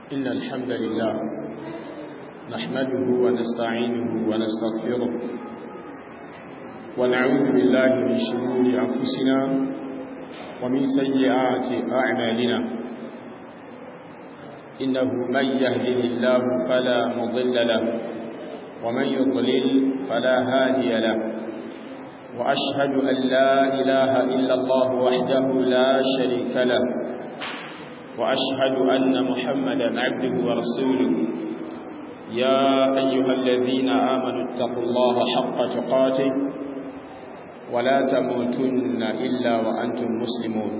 إن الحمد لله نحمده ونستعينه ونستغفره ونعوذ بالله من شرور أنفسنا ومن سيئات أعمالنا إنه من يهده الله فلا مضل له ومن يضلل فلا هادي له وأشهد أن لا إله إلا الله وحده لا شريك له وأشهد أن محمدا عبده ورسوله يا أيها الذين آمنوا اتقوا الله حق تقاته ولا تموتن إلا وأنتم مسلمون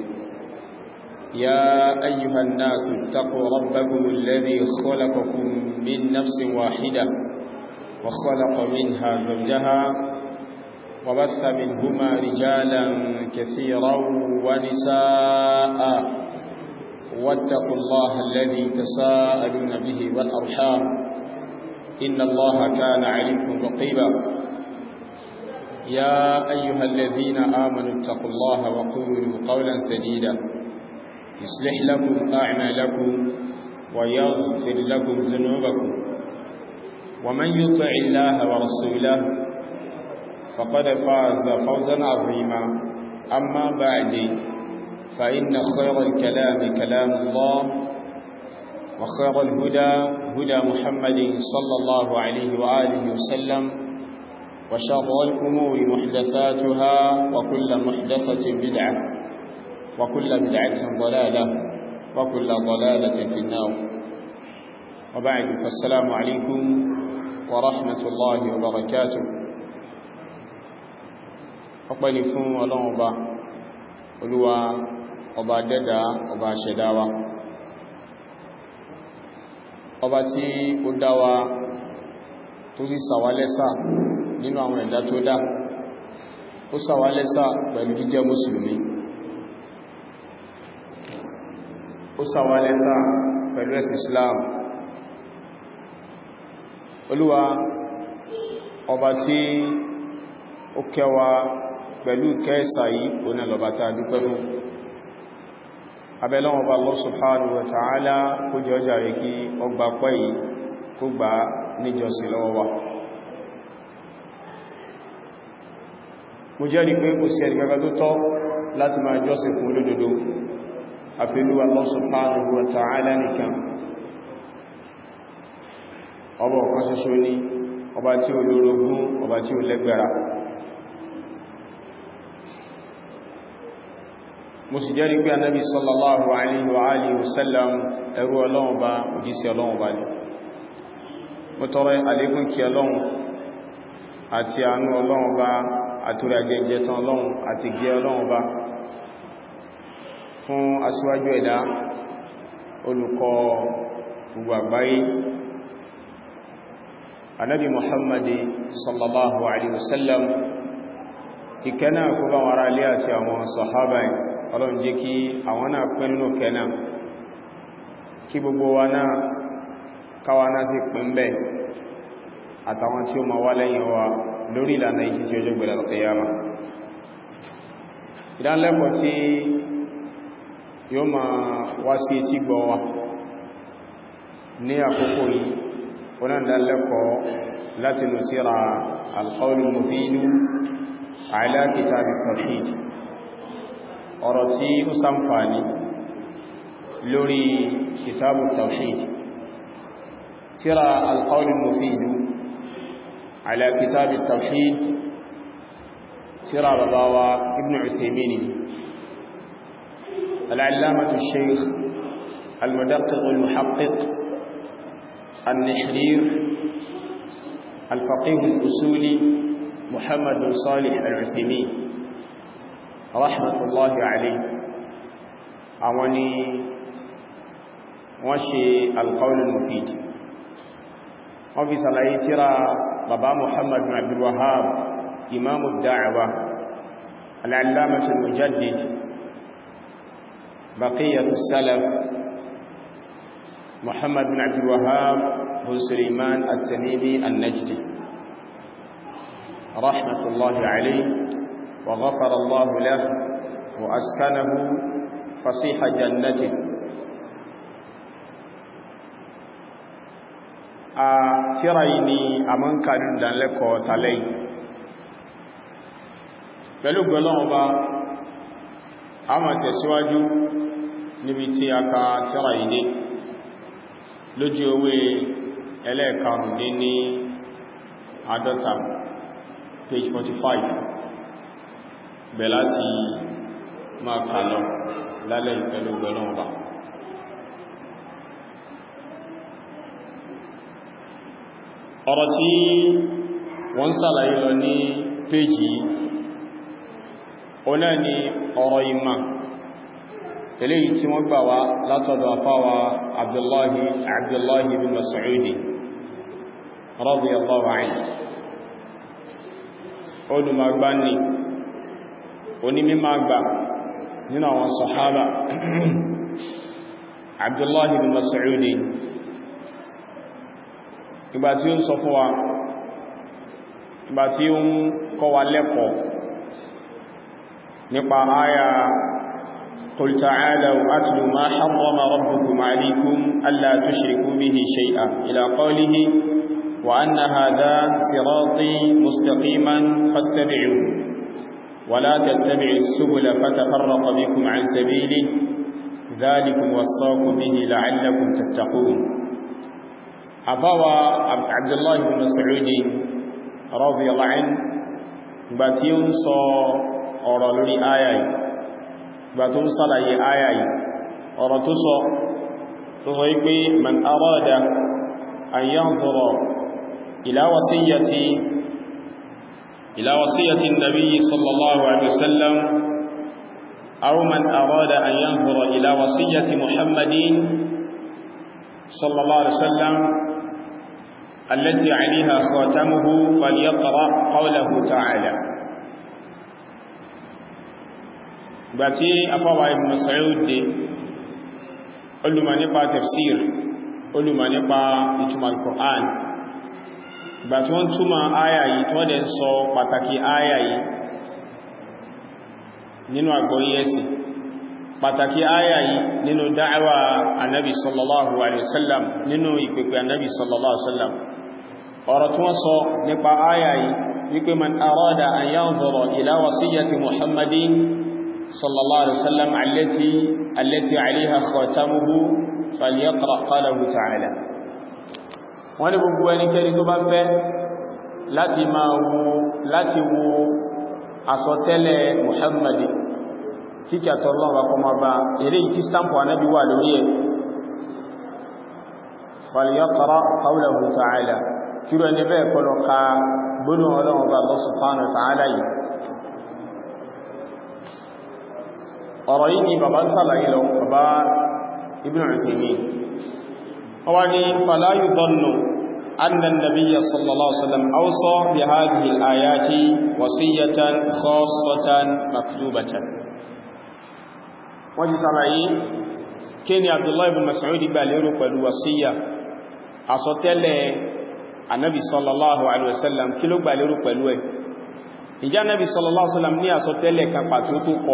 يا أيها الناس اتقوا ربكم الذي خلقكم من نفس واحدة وخلق منها زوجها وبث منهما رجالا كثيرا ونساء واتقوا الله الذي تساءلون به والأرحام إن الله كان عليكم رقيبا يا أيها الذين آمنوا اتقوا الله وقولوا قولا سديدا يصلح لكم أعمالكم ويغفر لكم ذنوبكم ومن يطع الله ورسوله فقد فاز فوزا عظيما أما بعد فإن خير الكلام كلام الله وخير الهدى هدى محمد صلى الله عليه وآله وسلم وشر الأمور محدثاتها وكل محدثة بدعة وكل بدعة ضلالة وكل ضلالة في النار وبعد فالسلام عليكم ورحمة الله وبركاته أقبل فون ولنبا Olúwa ọba dẹ́dà ọba ṣẹ̀dáwa ọba tí ó dáwa tó sì ṣàwálẹ́sà nínú àwọn ẹ̀dá tó dá ó ṣàwálẹ́sà pẹ̀lú jíjẹ́ mùsùlùmí ó ṣàwálẹ́sà pẹ̀lú ẹ̀sìn Islam Olúwa ọba tí ó kẹwa pẹ̀lú kẹsà yìí oní lọ́bàtà dúpẹ́ fún abẹ́lọ́wọ́ bá Allah subhanahu wa ta'ala kó jẹ́ ọjà rẹ̀ kí ọgbà pẹ́ yìí kó gbà níjọsìn lọ́wọ́ wa mo jẹ́rìí pé kò sí ẹnìkankan tó tọ́ láti máa jọ́sìn fún olódodo àfilú Allah subhanahu wa ta'ala nìkan ọba ọ̀kan ṣoṣo ni ọba tí ó lórogún ọba tí ó lẹ́gbẹ̀ra mo sì jẹ́rìí pé anábi sallallahu alaihi wa alihi wasallam ẹrú Ọlọ́run bá òjíṣẹ́ Ọlọ́run bá ní mo tọrọ àlékún kí Ọlọ́run àti àánú Ọlọ́run bá àtúrà jẹjẹ tán Ọlọ́run àti gẹ́ Ọlọ́run bá fún aṣíwájú ẹ̀dá olùkọ́ gbogbo àgbáyé anábi Muhammadi sallallahu alaihi wasallam ìkẹ́nà kó bá wọn ará ilé àti àwọn sàhábà Ọlọ́run jẹ́ kí àwọn náà pín nínú kẹ́nà kí gbogbo wa náà káwa náà sì pín bẹ́ àtàwọn tí ó ma wá lẹ́yìn wa lórí ìlànà ìkí sí ọjọ́ gbẹ̀rẹ̀ al-qiyama ìdánlẹ́kọ̀ọ́ tí yóò ma wá sí etí gbọ́ wa ní àkókò yìí wọ́n dánlẹ́kọ̀ọ́ láti nù tírà al-qawlul mufid ala kitab at-tawhid ọ̀rọ̀ tí ó ṣàǹfààní lórí kitabu tawhid tírà al-qawlul mufid ala kitabu tawhid tírà babawa ibn Uthaymin al-allamatu shaykh al-mudaqqiq al-muhaqqiq an-nahrir al-faqih al-usuli Muhammad bin Salih al-Uthaymin rahmatullahi alayhi àwọn ni wọ́n ṣe al-qawlul mufid wọ́n fi sàlàyé tírà bàbá Muhammad bin Abdul Wahhab imamu da'wa al-allamatu al-mujaddid baqiyatu salaf Muhammad bin Abdul Wahhab bin Sulaiman at-Tamimi an-Najdi rahmatullahi alayhi وغفر الله له وأسكنه فصيح جنته tírà yìí ni a mọ́ ń kà nínú ìdánilẹ́kọ̀ọ́ tàlẹ́ yìí. Pẹ̀lú gbọ́lọ́wọ́ bá a máa tẹ̀síwájú níbi tí a ka tírà yìí dé lójú ewé ẹlẹ́ẹ̀karùn-ún ní àádọ́ta page 45 bẹ̀ láti máa kà lọ lálẹ́ pẹ̀lú gbọ́lọ́wọ́ bá. Ọ̀rọ̀ tí wọ́n ṣàlàyé lọ ní péjì ọ̀nà ni ọ̀rọ̀ ìmá eléyìí tí wọ́n gbà wá látọ̀dọ̀ afáwa Abdullahi bin Mas'udi radiyallahu anhu. Olùmọ̀gbá ní onímímọ̀gbá nínú àwọn sàhábà Abdullahi bin Mas'udi ìgbà tí ó ń sọ fún wa, ìgbà tí ó ń kọ́ wa lẹ́kọ̀ọ́ nípa àyà qul ta'alaw atlu ma harrama rabbukum alaykum alla tushriku bihi shay'an ila qawlihi wa anna hadha sirati mustaqiman fattabi'uhu wa la tattabi'us subula fatafarraqa bikum an sabilihi dhalikum wassaakum bihi la'allakum tattaqun. Àfáwà Abdullahi bin Mas'udi radiyallahu anhu ìgbà tí ó ń sọ ọ̀rọ̀ lórí àyà yìí, ìgbà tó ń sàlàyé àyà yìí, ọ̀rọ̀ tó sọ wípé man arada an yanzura ila wasiyyati an-nabiy sallallahu alaihi wasallam aw man arada an yanzura ila wasiyyati Muhammadin sallallahu alaihi wasallam التي عليها خاتمه فليقرأ قوله تعالى. باتي أفوى ابن مسعود علما نقى تفسير علما نقى إتمى القرآن باتي وانتما آية تودن سو پتاكي آية نينو أقويسي pàtàkì àyà yìí nínú dá'wà annabi sallallahu alaihi wasallam, nínú ìpèpè annabi sallallahu alaihi wasallam. Ọ̀rọ̀ tí wọ́n sọ nípa àyà yìí wípé man arada an yanzura ila wasiyyati Muhammadin sallallahu alaihi wasallam allati alaiha khatamuhu falyaqra qawlahu ta'ala. Wọ́n ní gbogbo ẹnikẹ́ni tó bá fẹ́ láti wo àsọtẹ́lẹ̀ Muhammadin kíkà tọ́lọ́wà kọmọ bá eré ìtí stampo anábi wà lórí ẹ̀ falyaqra qawlahu ta'ala, kíro ẹni bẹ́ẹ̀ kọlọ ka gbónú ọlọ́wọ́ bá Allah subhanahu wa ta'ala yìí. ọ̀rọ̀ yìí ni bàbá sàlàyé lọ, bàbá Ibn Uthaymeen wá ní fala yudhannu anna an-nabiyya sallallahu alaihi wasallam awsa bi hadhihi al-ayati wasiyatan khassatan maktubatan. Wọ́n ti sàlàyé kí ni Abdullahi ibn Mas'ud gbà lérò pẹ̀lú wasiyya, àsọtẹ́lẹ̀ Ànábì sallallahu alaihi wasallam, kí ló gbà lérò pẹ̀lú ẹ̀. Ìjẹ́ Ànábì sallallahu alaihi wasallam ní àsọtẹ́lẹ̀ kan pàtó tó kọ,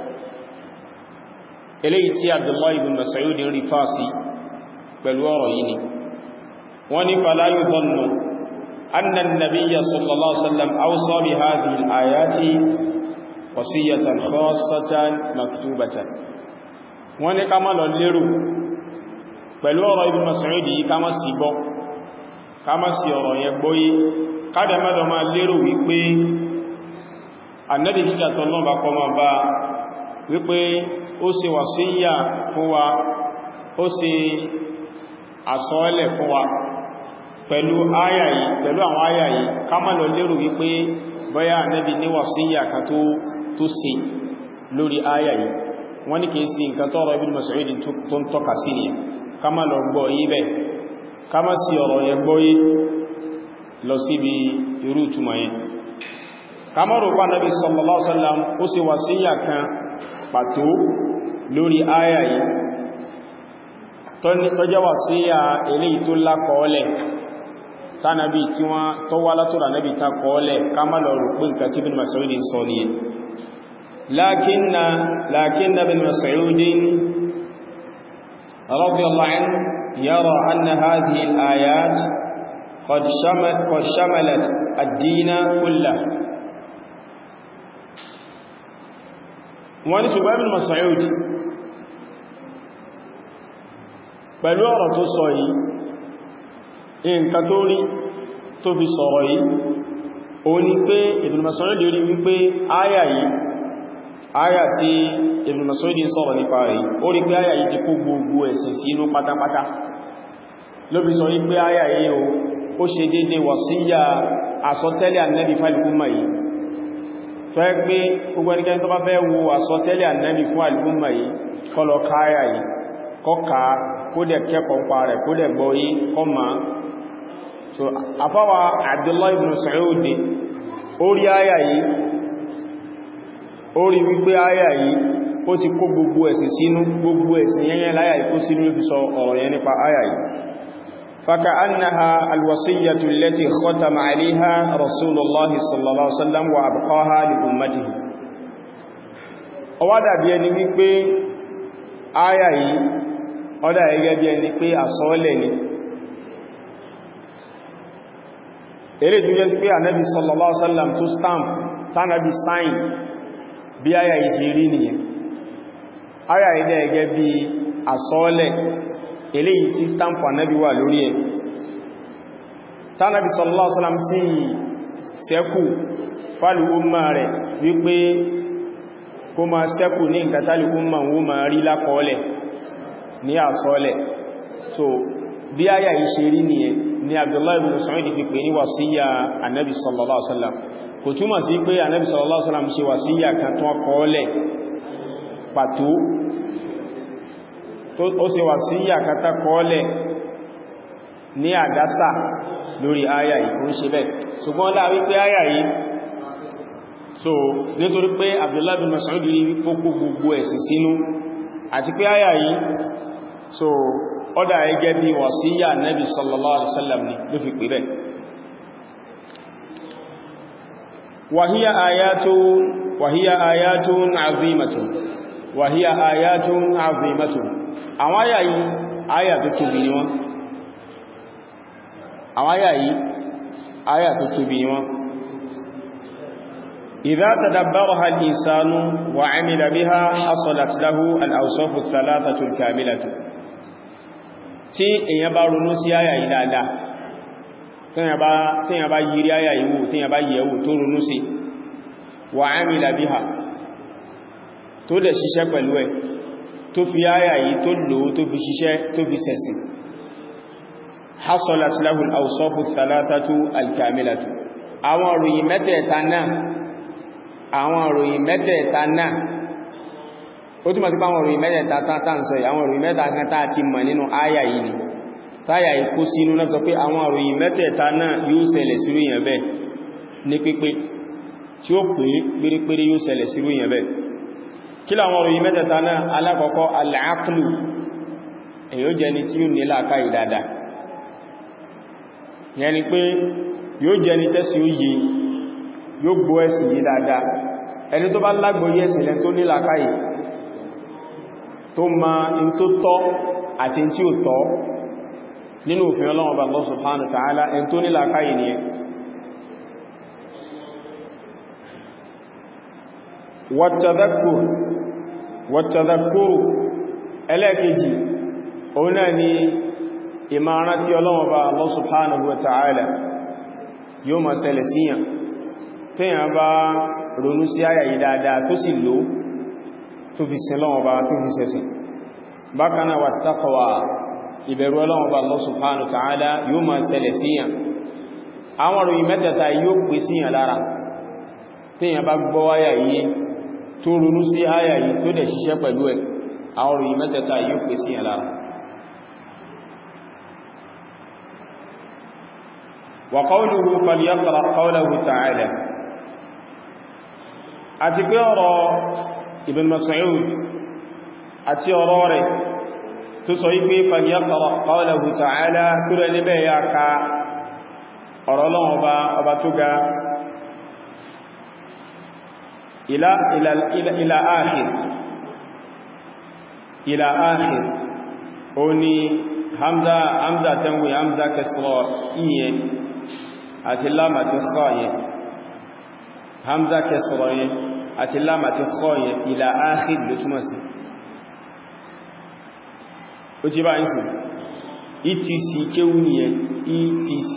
eléyìí tí Abdullahi ibn Mas'ud rí fásí pẹ̀lú ọ̀rọ̀ yìí ni. Wọ́n ní fala yudhannu anna an-nabiyya sallallahu alaihi wasallam awsa bi hadhihi al-ayati wasiyatan khassatan maktubatan. Wọ́n ní ká má lọ lérò pẹ̀lú ọ̀rọ̀ Ibn Mas'ud yìí, ká má sì gbọ́, ká má sì ọ̀rọ̀ yẹn gbọ́yé, kádẹ mẹ́lọ máa lérò wípé Ànábì kíkà tọ́lọ́bà kọ máa bá wípé ó ṣe wàsíyà fún wa, ó ṣe àsọọ́lẹ̀ fún wa pẹ̀lú àyà yìí, pẹ̀lú àwọn àyà yìí, ká má lọ lérò wípé bóyá Ànábì ní wàsíyà kan tó ṣe lórí àyà yìí. Wọ́n ní kìí sí nǹkan tọ́rọ Ibn Mas'ud tó ń tọ́ka sí ni, ká má lọ gbọ́ yí bẹ́, ká má sí ọ̀rọ̀ yẹn gbọ́ yí lọ síbi irú ìtumọ̀ yẹn. Ká má rò pa Nabi sallallahu alaihi wasallam ó sì wàsíyà kan pàtó lórí àyà yìí tó jẹ́ wàsíyà eléyìí tó lákọọ́lẹ̀ tánàbí tí wọ́n tó wá látọ̀rọ̀ Nabi ta kọọ́lẹ̀, ká má lọ rò pé nǹkan tí Ibn Mas'ud sọ ni. لكن ابن مسعود رضي الله عنه يرى أن هذه الآيات قد شملت الدين كله. wọ́n ṣùgbọ́n Ibn Mas'ud pẹ̀lú ọ̀rọ̀ tó sọ yìí, nǹkan tó rí tó fi sọ̀rọ̀ yìí ó ní pé Ibn Mas'ud rí wípé áyà yìí, áyà tí Ibn Mas'ud sọ̀rọ̀ nípa rẹ̀, ó rí pé áyà yìí ti kó gbogbo ẹ̀sìn sí inú pátápátá, ló fi sọ wípé áyà yìí ó ṣe dédé wàsíyà àsọtẹ́lẹ̀ Ànábì fún al-umma yìí, tó ẹ́ pé gbogbo ẹnikẹ́ni tó bá fẹ́ wo àsọtẹ́lẹ̀ Ànábì fún al-umma yìí kó lọ ka áyà yìí, kó ka kó dẹ̀ kẹ́kọ̀ọ́ pa rẹ̀, kó dẹ̀ gbọ́ yìí, kó máa. So afáwa Abdullah ibn Mas'ud ó rí áyà yìí, ó rí wípé áyà yìí ó ti kó gbogbo ẹ̀sìn sínú, gbogbo ẹ̀sìn yẹn láyà yìí kó sínú, ló fi sọ ọ̀rọ̀ yẹn nípa áyà yìí. فكأنها الوصية التي ختم عليها رسول الله صلى الله عليه وسلم وأبقاها لأمته. ó wá dàbí ẹni wípé áyà yìí ó dà gẹ́gẹ́ bí ẹni pé àsọọ́lẹ̀ ni, èrè tó jẹ́ sí pé Ànábì sallallahu alaihi wasallam tó stamp tánàbí sign bí áyà yìí ṣe rí nìyẹn. Áyà yìí dà gẹ́gẹ́ bí àsọọ́lẹ̀ eléyìí tí stamp Ànábì wà lórí ẹ̀, tánàbí sallallahu alaihi wasallam sí sẹ́kù fálù umma rẹ̀ wípé kó máa sẹ́kù ní ìkàtàlì umma wó máa rí lákọọ́lẹ̀ ní àsọọ́lẹ̀. So bí áyà yìí ṣe rí nìyẹn ni Abdullah ibn Mas'ud fi pè ní wàsíyà Ànábì sallallahu alaihi wasallam. Kò túmọ̀ sí pé Ànábì sallallahu alaihi wasallam ṣe wàsíyà kan tó kọọ́lẹ̀ pàtó, ó ṣe wàsíyà kan tó kọọ́lẹ̀ ní àdásà lórí áyà yìí, kò ń ṣe bẹ́ẹ̀. Ṣùgbọ́n láàrí pé áyà yìí, so nítorí pé Abdullah ibn Mas'ud rí kókó gbogbo ẹ̀sìn sínú, àti pé áyà yìí so ọ́dá ẹgẹ́ bí wàsíyà Nabi sallallahu alaihi wasallam ni ló fi pè bẹ́ẹ̀. Wàhíyà ayatun azimatun, wàhíyà ayatun azimatun. Àwọn áyà yìí áyà tó tóbi ni wọ́n, àwọn áyà yìí áyà tó tóbi ni wọ́n. إذا تدبرها الإنسان وعمل بها حصلت له الأوصاف الثلاثة الكاملة. tí èyàn bá ronú sí àyà yìí dáadáa, tíyàn bá yìí rí àyà yìí wò, tíyàn bá yẹ̀wò tó ronú sí, wa amila biha tó dẹ̀ ṣiṣẹ́ pẹ̀lú ẹ̀, tó fi àyà yìí tó lò tó fi ṣiṣẹ́ tó fi sẹ̀sìn, hasalat lahu al-awsafu thalathatu al-kamilatu. àwọn òròyìn mẹ́tẹ̀ẹ̀ta náà ó túnmọ̀ sí pé àwọn òròyìn mẹ́tẹ̀ẹ̀ta tán sọ yìí, àwọn òròyìn mẹ́tẹ̀ẹ̀ta kan tá ti mọ̀ nínú áyà yìí ni, táyà ikú sínú náà sọ pé àwọn òròyìn mẹ́tẹ̀ẹ̀ta náà yóò ṣẹlẹ̀ sí èèyàn bẹ́ẹ̀ ní pípé, tí ó pé pérépéré yóò ṣẹlẹ̀ sí èèyàn bẹ́ẹ̀. kí láwọn òròyìn mẹ́tẹ̀ẹ̀ta náà? alákọ̀ọ́kọ́ al-aqlu, èyí ó jẹ́ ni tí ó ní làákàyè dáadáa, yẹn ni pé yóò jẹ́ ni tẹ́sí ó yé, yóò gbọ́ ẹ̀sìn yìí dáadáa. ẹni tó bá lágbóyé ẹ̀sìn lẹ́ tó ní làákàyè, tó ma in tó tọ́ àti in tí ó tọ́ nínú òfin Ọlọ́run Ọba Allah subhanahu wa ta'ala, ẹni tó ní làákàyè ni ẹ. wat-tadhakkuru ẹlẹ́ẹ̀kejì, òun náà ni ìmọ̀ràn tí Ọlọ́run Ọba Allah subhanahu wa ta'ala yóò máa ṣẹlẹ̀ síyàn tí yàn bá ronú sí àyà yìí dáadáa tó sì lò tó fi sin Ọlọ́run Ọba tó fi sẹ́sìn. bákan náà wat-taqwa, ìbẹ̀rù Ọlọ́run Ọba Allah subhanahu wa ta'ala yóò máa ṣẹlẹ̀ síyàn. àwọn òròyìn mẹ́tẹ̀ẹ̀ta yóò pè síyàn lára tí yàn bá gbọ́ àyà yìí tó ronú sí àyà yìí tó dẹ̀ ṣiṣẹ́ pẹ̀lú ẹ̀, àwọn òròyìn mẹ́tẹ̀ẹ̀ta yóò pè síyàn lára. wa qawluhu falyaqra qawlahu ta'ala, àti pé ọ̀rọ̀ Ibn Mas'ud àti ọ̀rọ̀ rẹ̀ tó sọ wípé falyaqra qawlahu ta'ala, tó rẹ̀ níbẹ̀ ya ka ọ̀rọ̀ Ọlọ́run ọba tó ga ila akhir ó ní hamza tanwi hamza kasra iye àti lam àti kha yẹ hamza kasra yẹ àti lam àti kha yẹ ila akhir ló túmọ̀ sí ó ti bá ń sí etc kéwú ni ẹ etc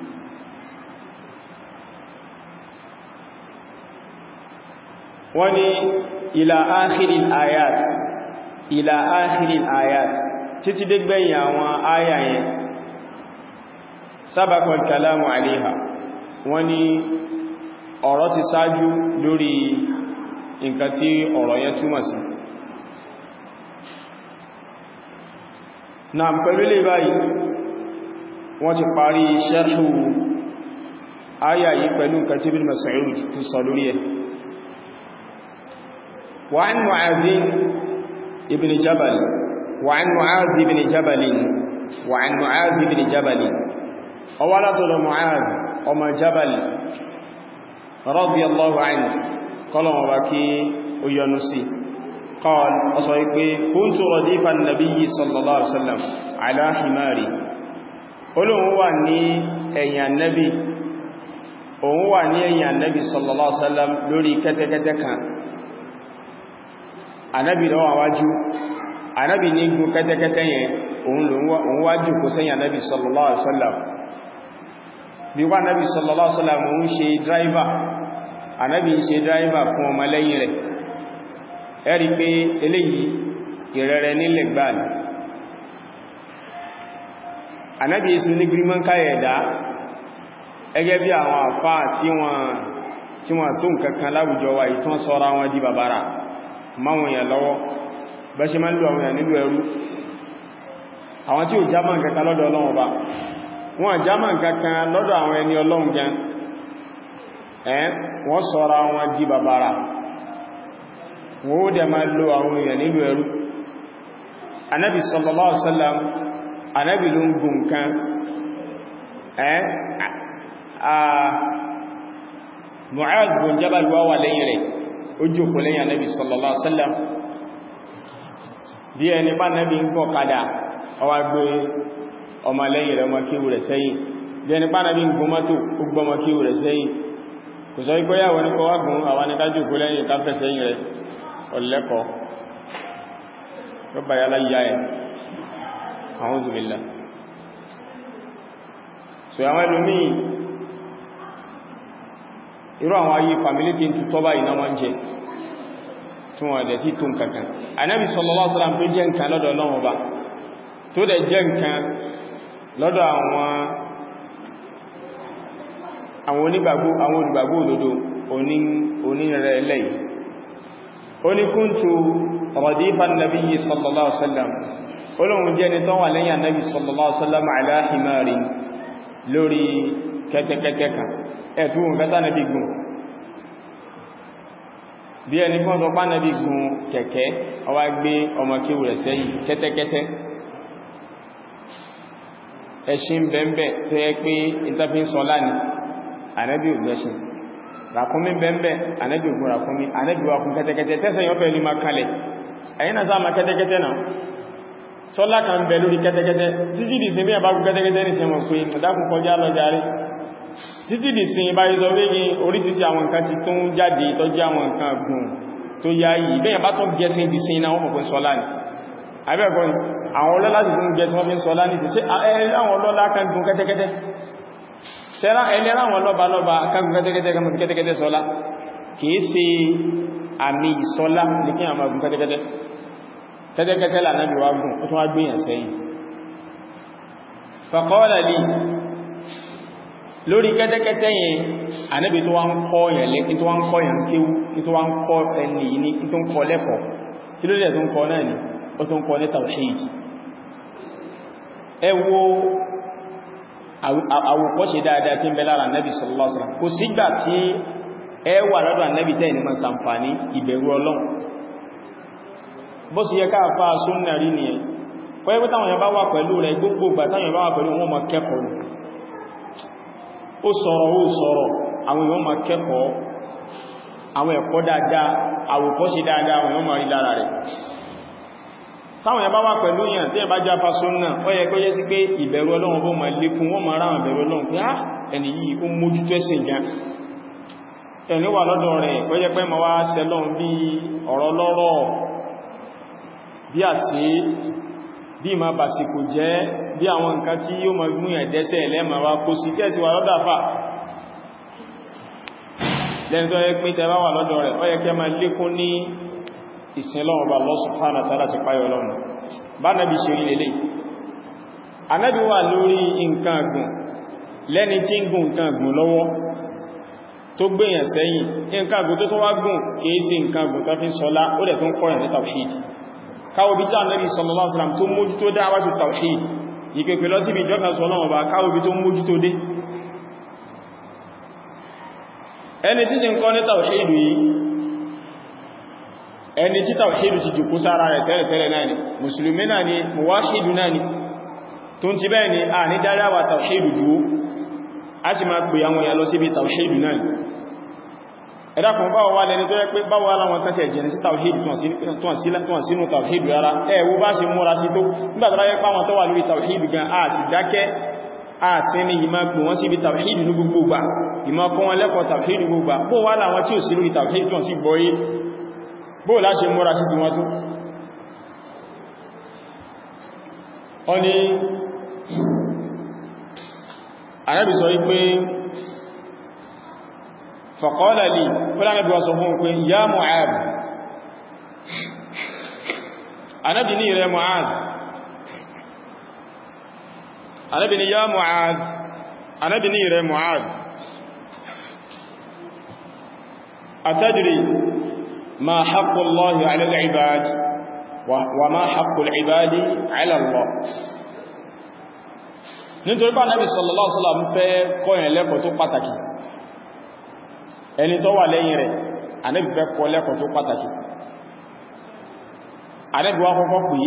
wọ́n ni ila akhiril ayat títí dé gbẹ̀yìn àwọn áyà yẹn sabaqa al-kalamu alayha wọ́n ni ọ̀rọ̀ ti ṣáájú lórí nǹkan tí ọ̀rọ̀ yẹn túmọ̀ sí náà pẹ̀lú lè báyìí wọ́n ti parí sharhu áyà yìí pẹ̀lú nǹkan tí Ibn Mas'ud ti sọ lórí ẹ̀ وعن معاذ بن جبل وعن معاذ بن جبل وعن معاذ بن جبل أولاد معاذ وما جبل رضي الله عنه قال وبكي وينسي قال أصيبي كنت رديف النبي صلى الله عليه وسلم على حماري قلوا هو أني أي النبي وهو أني أي النبي صلى الله عليه وسلم لوري كتكتكا Ànábì ló wà wájú Ànábì ní gun kẹ́tẹ́kẹ́tẹ́ yẹn òun wájú kò sẹ́yìn Ànábì sallallahu alaihi wasallam bí wá Ànábì sallallahu alaihi wasallam òun ṣe driver Ànábì ń ṣe driver fún ọmọ lẹ́yìn rẹ̀ ẹ rí pé eléyìí ìrẹ̀rẹ̀ nílẹ̀ gbáà ní Ànábì èsù ní grímọ́ káyẹ̀ ẹ̀dá ẹgẹ́ bí àwọn àfáà tí wọ́n tó nǹkankan láwùjọ wa ìtàn sọ́ra wọn di bàbára máwọn èèyàn lọ́wọ́ bá ṣe máa ń lò àwọn èèyàn nílò ẹrú àwọn tí ò jámà nǹkankan lọ́dọ̀ Ọlọ́run Ọba wọ́n jámà nǹkankan lọ́dọ̀ àwọn ẹni Ọlọ́run gan wọ́n sọ́ra wọn di bàbára wọ́n ó dẹ̀ máa lò àwọn èèyàn nílò ẹrú Ànábì sallallahu alaihi wasallam Ànábì ló ń gùn nǹkan Mu'adh bin Jabal wà lẹ́yìn rẹ̀ ó jókòó lẹ́yìn Ànábì sallallahu alaihi wasallam bí ẹni bá Ànábì ń gọ́ kadà ọwá gbé ọmọ lẹ́yìn rẹ̀ ọmọ kíwù rẹ̀ sẹ́yìn bí ẹni bá Ànábì ń gún mọ́tò ó gbọ́ ọmọ kíwù rẹ̀ sẹ́yìn kò sọ ìgbóyàwó ní kọwàgùn àwọn ni ká jókòó lẹ́yìn káfẹ́ sẹ́yìn rẹ̀ ọlẹ́kọ̀ọ́ rọ́bà yálà yá ẹ̀ a'udhu billah so àwọn ẹlòmíì irú àwọn ayé fàmílì tí ń tutọ́ bá iná wọ́n jẹ tí wọ́n dẹ̀ tí tó nǹkankan Ànábì sallallahu alaihi wasallam tó jẹ́ nǹkan lọ́dọ̀ Ọlọ́run Ọba tó dẹ̀ jẹ́ nǹkan lọ́dọ̀ àwọn olùgbàgbọ́ òdodo onírẹ̀ lẹ́yìn ó ní kuntu radifa an-nabiyyi sallallahu alaihi wasallam Ọlọ́run jẹ́ ni tó wà lẹ́yìn Ànábì sallallahu alaihi wasallam ala himari lórí kẹ́kẹ́kẹ́kẹ́ kan ẹ̀tù nǹkan Nábì gùn bí ẹni fún ọ̀sọ̀pá Nábì gùn kẹ̀kẹ́ ó wá gbé ọmọ kíwù rẹ̀ sẹ́yìn kẹ́tẹ́kẹ́tẹ́ ẹṣin bẹ̀m̀bẹ̀ tó yẹ pé ìtàfí sọlá ní Ànábì ògbẹ́ṣin ràkúnmí bẹ̀m̀bẹ̀ Ànábì ògùn ràkúnmí Ànábì wà fún kẹ́tẹ́kẹ́tẹ́ tẹ́sẹ̀ yọ́ fẹ́ ní ma kalẹ̀ ẹ̀yìn náà sáà ma kẹ́tẹ́kẹ́tẹ́ náà sọlá kan bẹ̀ lórí kẹ́tẹ́kẹ́tẹ́ títí dì sí bí ẹ̀bá kẹ́tẹ́kẹ́tẹ́ ní sẹ́mọ̀ pé mọ̀dákùn kọjá lọ járe títí dì sí bá ìzọ wégi orísìsí àwọn nǹkan ti tó ń jáde tó jẹ́ àwọn nǹkan gùn tó yá yìí bẹ́yàn bá tó gẹ́sí dì sí iná wọ́n mọ̀ pé sọlá ní abẹ́ẹ̀kọ́ ni àwọn ọlọ́lá ti gún gẹ́sí wọ́n fi ń sọlá ní sí àwọn ọlọ́lá kan gún kẹ́tẹ́kẹ́tẹ́ sẹ́rá ẹlẹ́rà àwọn lọ́ba kan gún kẹ́tẹ́kẹ́tẹ́ sọlá kìí ṣe àmì ìsọlá ní kí àwọn gún kẹ́tẹ́kẹ́tẹ́ lànàbí wá gùn ó tún wá gbìyàn sẹ́yìn faqala li lórí kẹ́tẹ́kẹ́tẹ́ yẹn Ànábì tó wá ń kọ́ yẹn lẹ́kí tó wá ń kọ́ yẹn kéwú tó wá ń kọ́ ẹni yìí ní tó ń kọ́ lẹ́kọ̀ọ́ kí ló dẹ̀ tó ń kọ́ náà ni ó tó ń kọ́ ní tawhid ẹ wo àwòkọ́ṣe dáadáa tí ń bẹ lára Ànábì sallallahu alaihi wasallam kò sígbà tí ẹ wà lọ́dọ̀ Ànábì tẹ́ ní máa ṣàǹfààní ìbẹ̀rù Ọlọ́run bó sì yẹ káàfà súnnà rí nìyẹn pẹ́ẹ́pẹ́ táwọn yẹn bá wà pẹ̀lú rẹ̀ gbogbo ìgbà táwọn yẹn bá wà pẹ̀lú wọn máa kẹ́kọ̀ọ́ ó sọ̀rọ̀ àwọn èèyàn máa kẹ́kọ̀ọ́ àwọn ẹ̀kọ́ dáadáa àwòkọ́ṣe dáadáa àwọn èèyàn máa rí lára rẹ̀ táwọn yẹn bá wà pẹ̀lú yàn tí yẹn bá jápa súnnà ó yẹ kó yẹ sí pé ìbẹ̀rù Ọlọ́run bó máa lékún wọ́n máa ráwọn ìbẹ̀rù Ọlọ́run pé ẹni yìí ó mójútó ẹ̀sìn gan ẹni wà lọ́dọ̀ rẹ̀ ó yẹ pé ma wá sẹ́lọ́n bí ọ̀rọ̀ lọ́rọ̀ bí àṣẹ bí ma bàsìkò jẹ́ bí àwọn nǹkan tí yóò máa gún ẹ̀dẹ́sẹ̀ ẹlẹ́mà wá kó sí kẹ́sì wà lọ́dọ̀ àfà lẹ́ni tó yẹ pé tẹ bá wà lọ́dọ̀ rẹ̀ ó yẹ kẹ́ máa lékún ní ìsìn Ọlọ́run bá Allah subhanahu wa ta'ala ti páyọ Ọlọ́run bá nábi ṣe rí lélẹ̀ Ànábì wà lórí nǹkan gùn lẹ́ni tí ń gùn nǹkan gùn lọ́wọ́ tó gbéyàn sẹ́yìn nǹkan gùn tó tó wá gùn kìí sí nǹkan gùn tó fi sọlá ó dẹ̀ tó ń kọ́yàn ní tawhid káwọ́ bí tá Ànábì sallallahu alaihi wasallam tó mójú tó dáwàjú tawhid ìpèpè lọ síbi ìjọ́kan sọlọ́wọ́ bá káwọ́ bí tó mójú tó dé ẹni tí sì ń kọ́ ní tawhid yìí ẹni tí tàwhídù ti jùkú sára rẹ̀ tẹ́lẹ̀tẹ́lẹ̀ náà ni mùsùlùmí náà ni muwáhídù náà ni tó ń ti bẹ́ẹ̀ ni a ní dáráwà tàwhídù jù a sì máa pè àwọn èèyàn lọ síbi tàwhídù náà ni ẹ̀dàkùn báwọ̀ wá lẹni tó yẹ pé báwọ̀ aláwọn kan tẹ̀ jẹ́ni sí tàwhídù tó sínú tàwhídù rárá ẹ̀wú bá ṣe múra sí tó nígbàtà láyé pàwọn tó wà lórí tàwhídù gan a sì dákẹ́ a sí ní ìmá pè wọ́n síbi tàwhídù ní gbogbo gbà ìmá kọ́ wọn lẹ́kọ̀ọ́ tàwhídù gbogbo gbà bó wá láwọn tí ò sí lórí tàwhídù tó sì gbọ́yé bóò láṣe múra sí ti wọ́n tó ọ ni Ànábì sọ wípé faqala li Ànábì wá sọ fún pé ya Mu'adh Ànábì ní rẹ̀ Mu'adh Ànábì ní ya Mu'adh Ànábì ní rẹ̀ Mu'adh atadri ما حق الله على العباد وما حق العباد على الله nítorí pé Ànábì sallallahu alaihi wasallam fẹ́ kọ́yàn lẹ́kọ̀ọ́ tó pàtàkì ẹni tó wà lẹ́yìn rẹ̀ Ànábì fẹ́ kọ́ lẹ́kọ̀ọ́ tó pàtàkì Ànábì wá kọ́kọ́ pè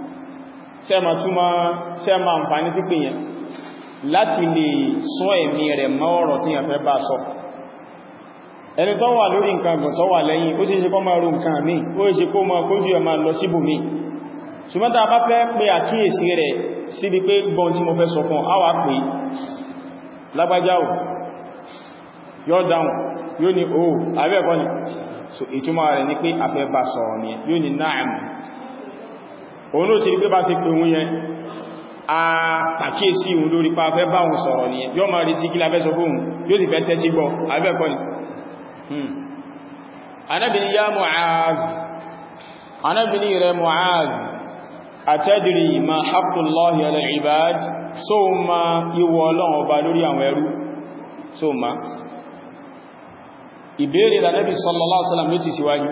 sẹ́mà àǹfàní pípè yẹn láti lè sún ẹ̀mí rẹ̀ mọ́ ọ̀rọ̀ tí yẹn fẹ́ bá sọ ẹni tó wà lórí nǹkan àgbọ̀n tó wà lẹ́yìn ó sì ṣe kó máa ro nǹkan àmì ó ṣe kó máa kójú ẹ̀ máa lọ síbò mí ṣùgbọ́n tá bá fẹ́ pé àkíyèsí rẹ̀ síbi pé gbọ́n tí mo fẹ́ sọ fún àwa pé lágbájá ò yóò dáhùn yóò ní o àbẹ́ẹ̀kọ́ ni so ìtumọ̀ rẹ̀ ní pé afẹ́ bá sọ̀rọ̀ ni yóò ní na'am òun ló ti rí pé bá ṣe pé òun yẹn a pàkíyèsí òun lórí pa afẹ́ bá òun sọ̀rọ̀ ni yóò máa rí sí kí láfẹ́ sọ fún òun yóò sì fẹ́ tẹ́sí gbọ́ àbẹ́ẹ̀kọ́ ni Ànábì ní ya Mu'adh Ànábì ní rẹ̀ Mu'adh atadri ma haqqullahi ala al-ibad so ma ìwọ Ọlọ́run ọba lórí àwọn ẹrú so ma ìbéèrè Ànábì sallallahu alaihi wasallam ló ti síwájú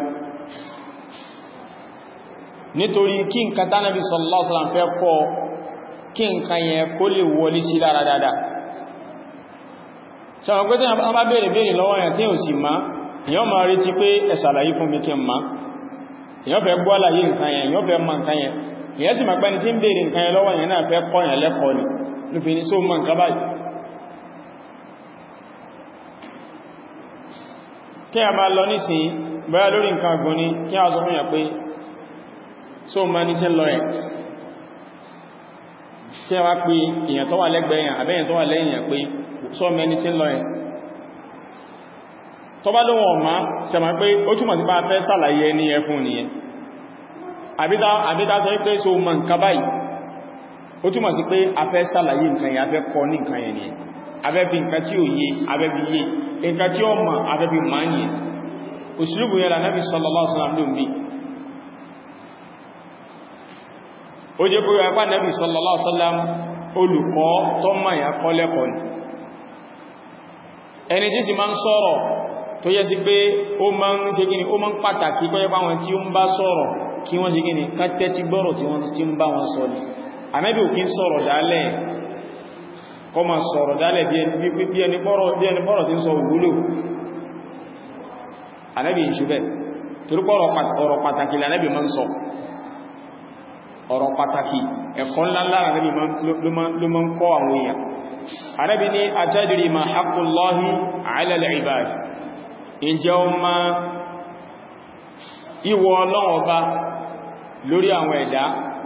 nítorí kí nǹkan tí Ànábì sallallahu alaihi wasallam fẹ́ kọ́ kí nǹkan yẹn kó lè wọlé sí lára dáadáa ṣàwọn pé tí wọ́n bá béèrè lọ́wọ́ yẹn tí ò sì máa èyàn máa rí ti pé ẹ ṣàlàyé fún mi kí n máa èyàn fẹ́ gbọ́ àlàyé nǹkan yẹn èyàn fẹ́ mọ̀ nǹkan yẹn èyàn sì máa pẹ́ni tí ń béèrè nǹkan yẹn lọ́wọ́ yẹn náà fẹ́ kọ́ yẹn lẹ́kọ̀ọ́ ni ló fi ní só mọ̀ nǹkan báyìí kí a máa lọ nísìn bóyá lórí nǹkan àgbọn ni kí a sọ fún yẹn pé só mọ̀ ní tí ń lọ yẹn kí a wá pé èyàn tó wà lẹ́gbẹ̀ẹ́ yẹn àbẹ́yẹn tó wà lẹ́yìn yẹn pé só mọ̀ ní tí ń lọ yẹn tó bá lóhun ọ̀má sẹ̀mà pé ó túnmọ̀ sí bá fẹ́ sàlàyé ní ẹfún nìyẹn àbídá sọ pé so mọ̀ nǹkan báyìí ó túnmọ̀ sí pé a fẹ́ sàlàyé nǹkan yẹn a fẹ́ kọ́ ní nǹkan yẹn nìyẹn a fẹ́ fi nǹkan tí ó yé a fẹ́ fi yé nǹkan tí ó mọ̀ a fẹ́ fi máa ń yẹn òṣìlúbù yẹn Ànábì sallallahu alaihi wasallam ló ń bí ó jẹ́ kó yọ apá Ànábì sallallahu alaihi wasallam olùkọ́ tó mọ̀ yẹn kọ́ lẹ́kọ̀ọ́ ni ẹni tí sì máa ń sọ̀rọ̀ tó yẹ sí pé ó máa ń ṣe gíní ó máa ń pàtàkì kọ́ yẹpa wọn tí ó ń bá sọ̀rọ̀ kí wọ́n ṣe gíní ká tẹ́tí gbọ́rọ̀ tí wọ́n ti ń bá wọn sọ ní Ànábì ò kí ń sọ̀rọ̀ dálẹ̀ kọ́ ma sọ̀rọ̀ dálẹ̀ bí ẹni bọ́rọ̀ sí ń sọ òwúlò Ànábì ìṣúbẹ̀ torípọ̀rọ̀ pàtàkì l'Ànábì máa ń sọ ọ̀rọ̀ pàtàkì ẹ̀kọ́ ńláńlá Ànábì ló máa ń kọ́ àwọn èèyàn Ànábì ní atadri ma haqqullahi ala al-ibad ìjẹ́ o máa ìwọ Ọlọ́run Ọba lórí àwọn ẹ̀dá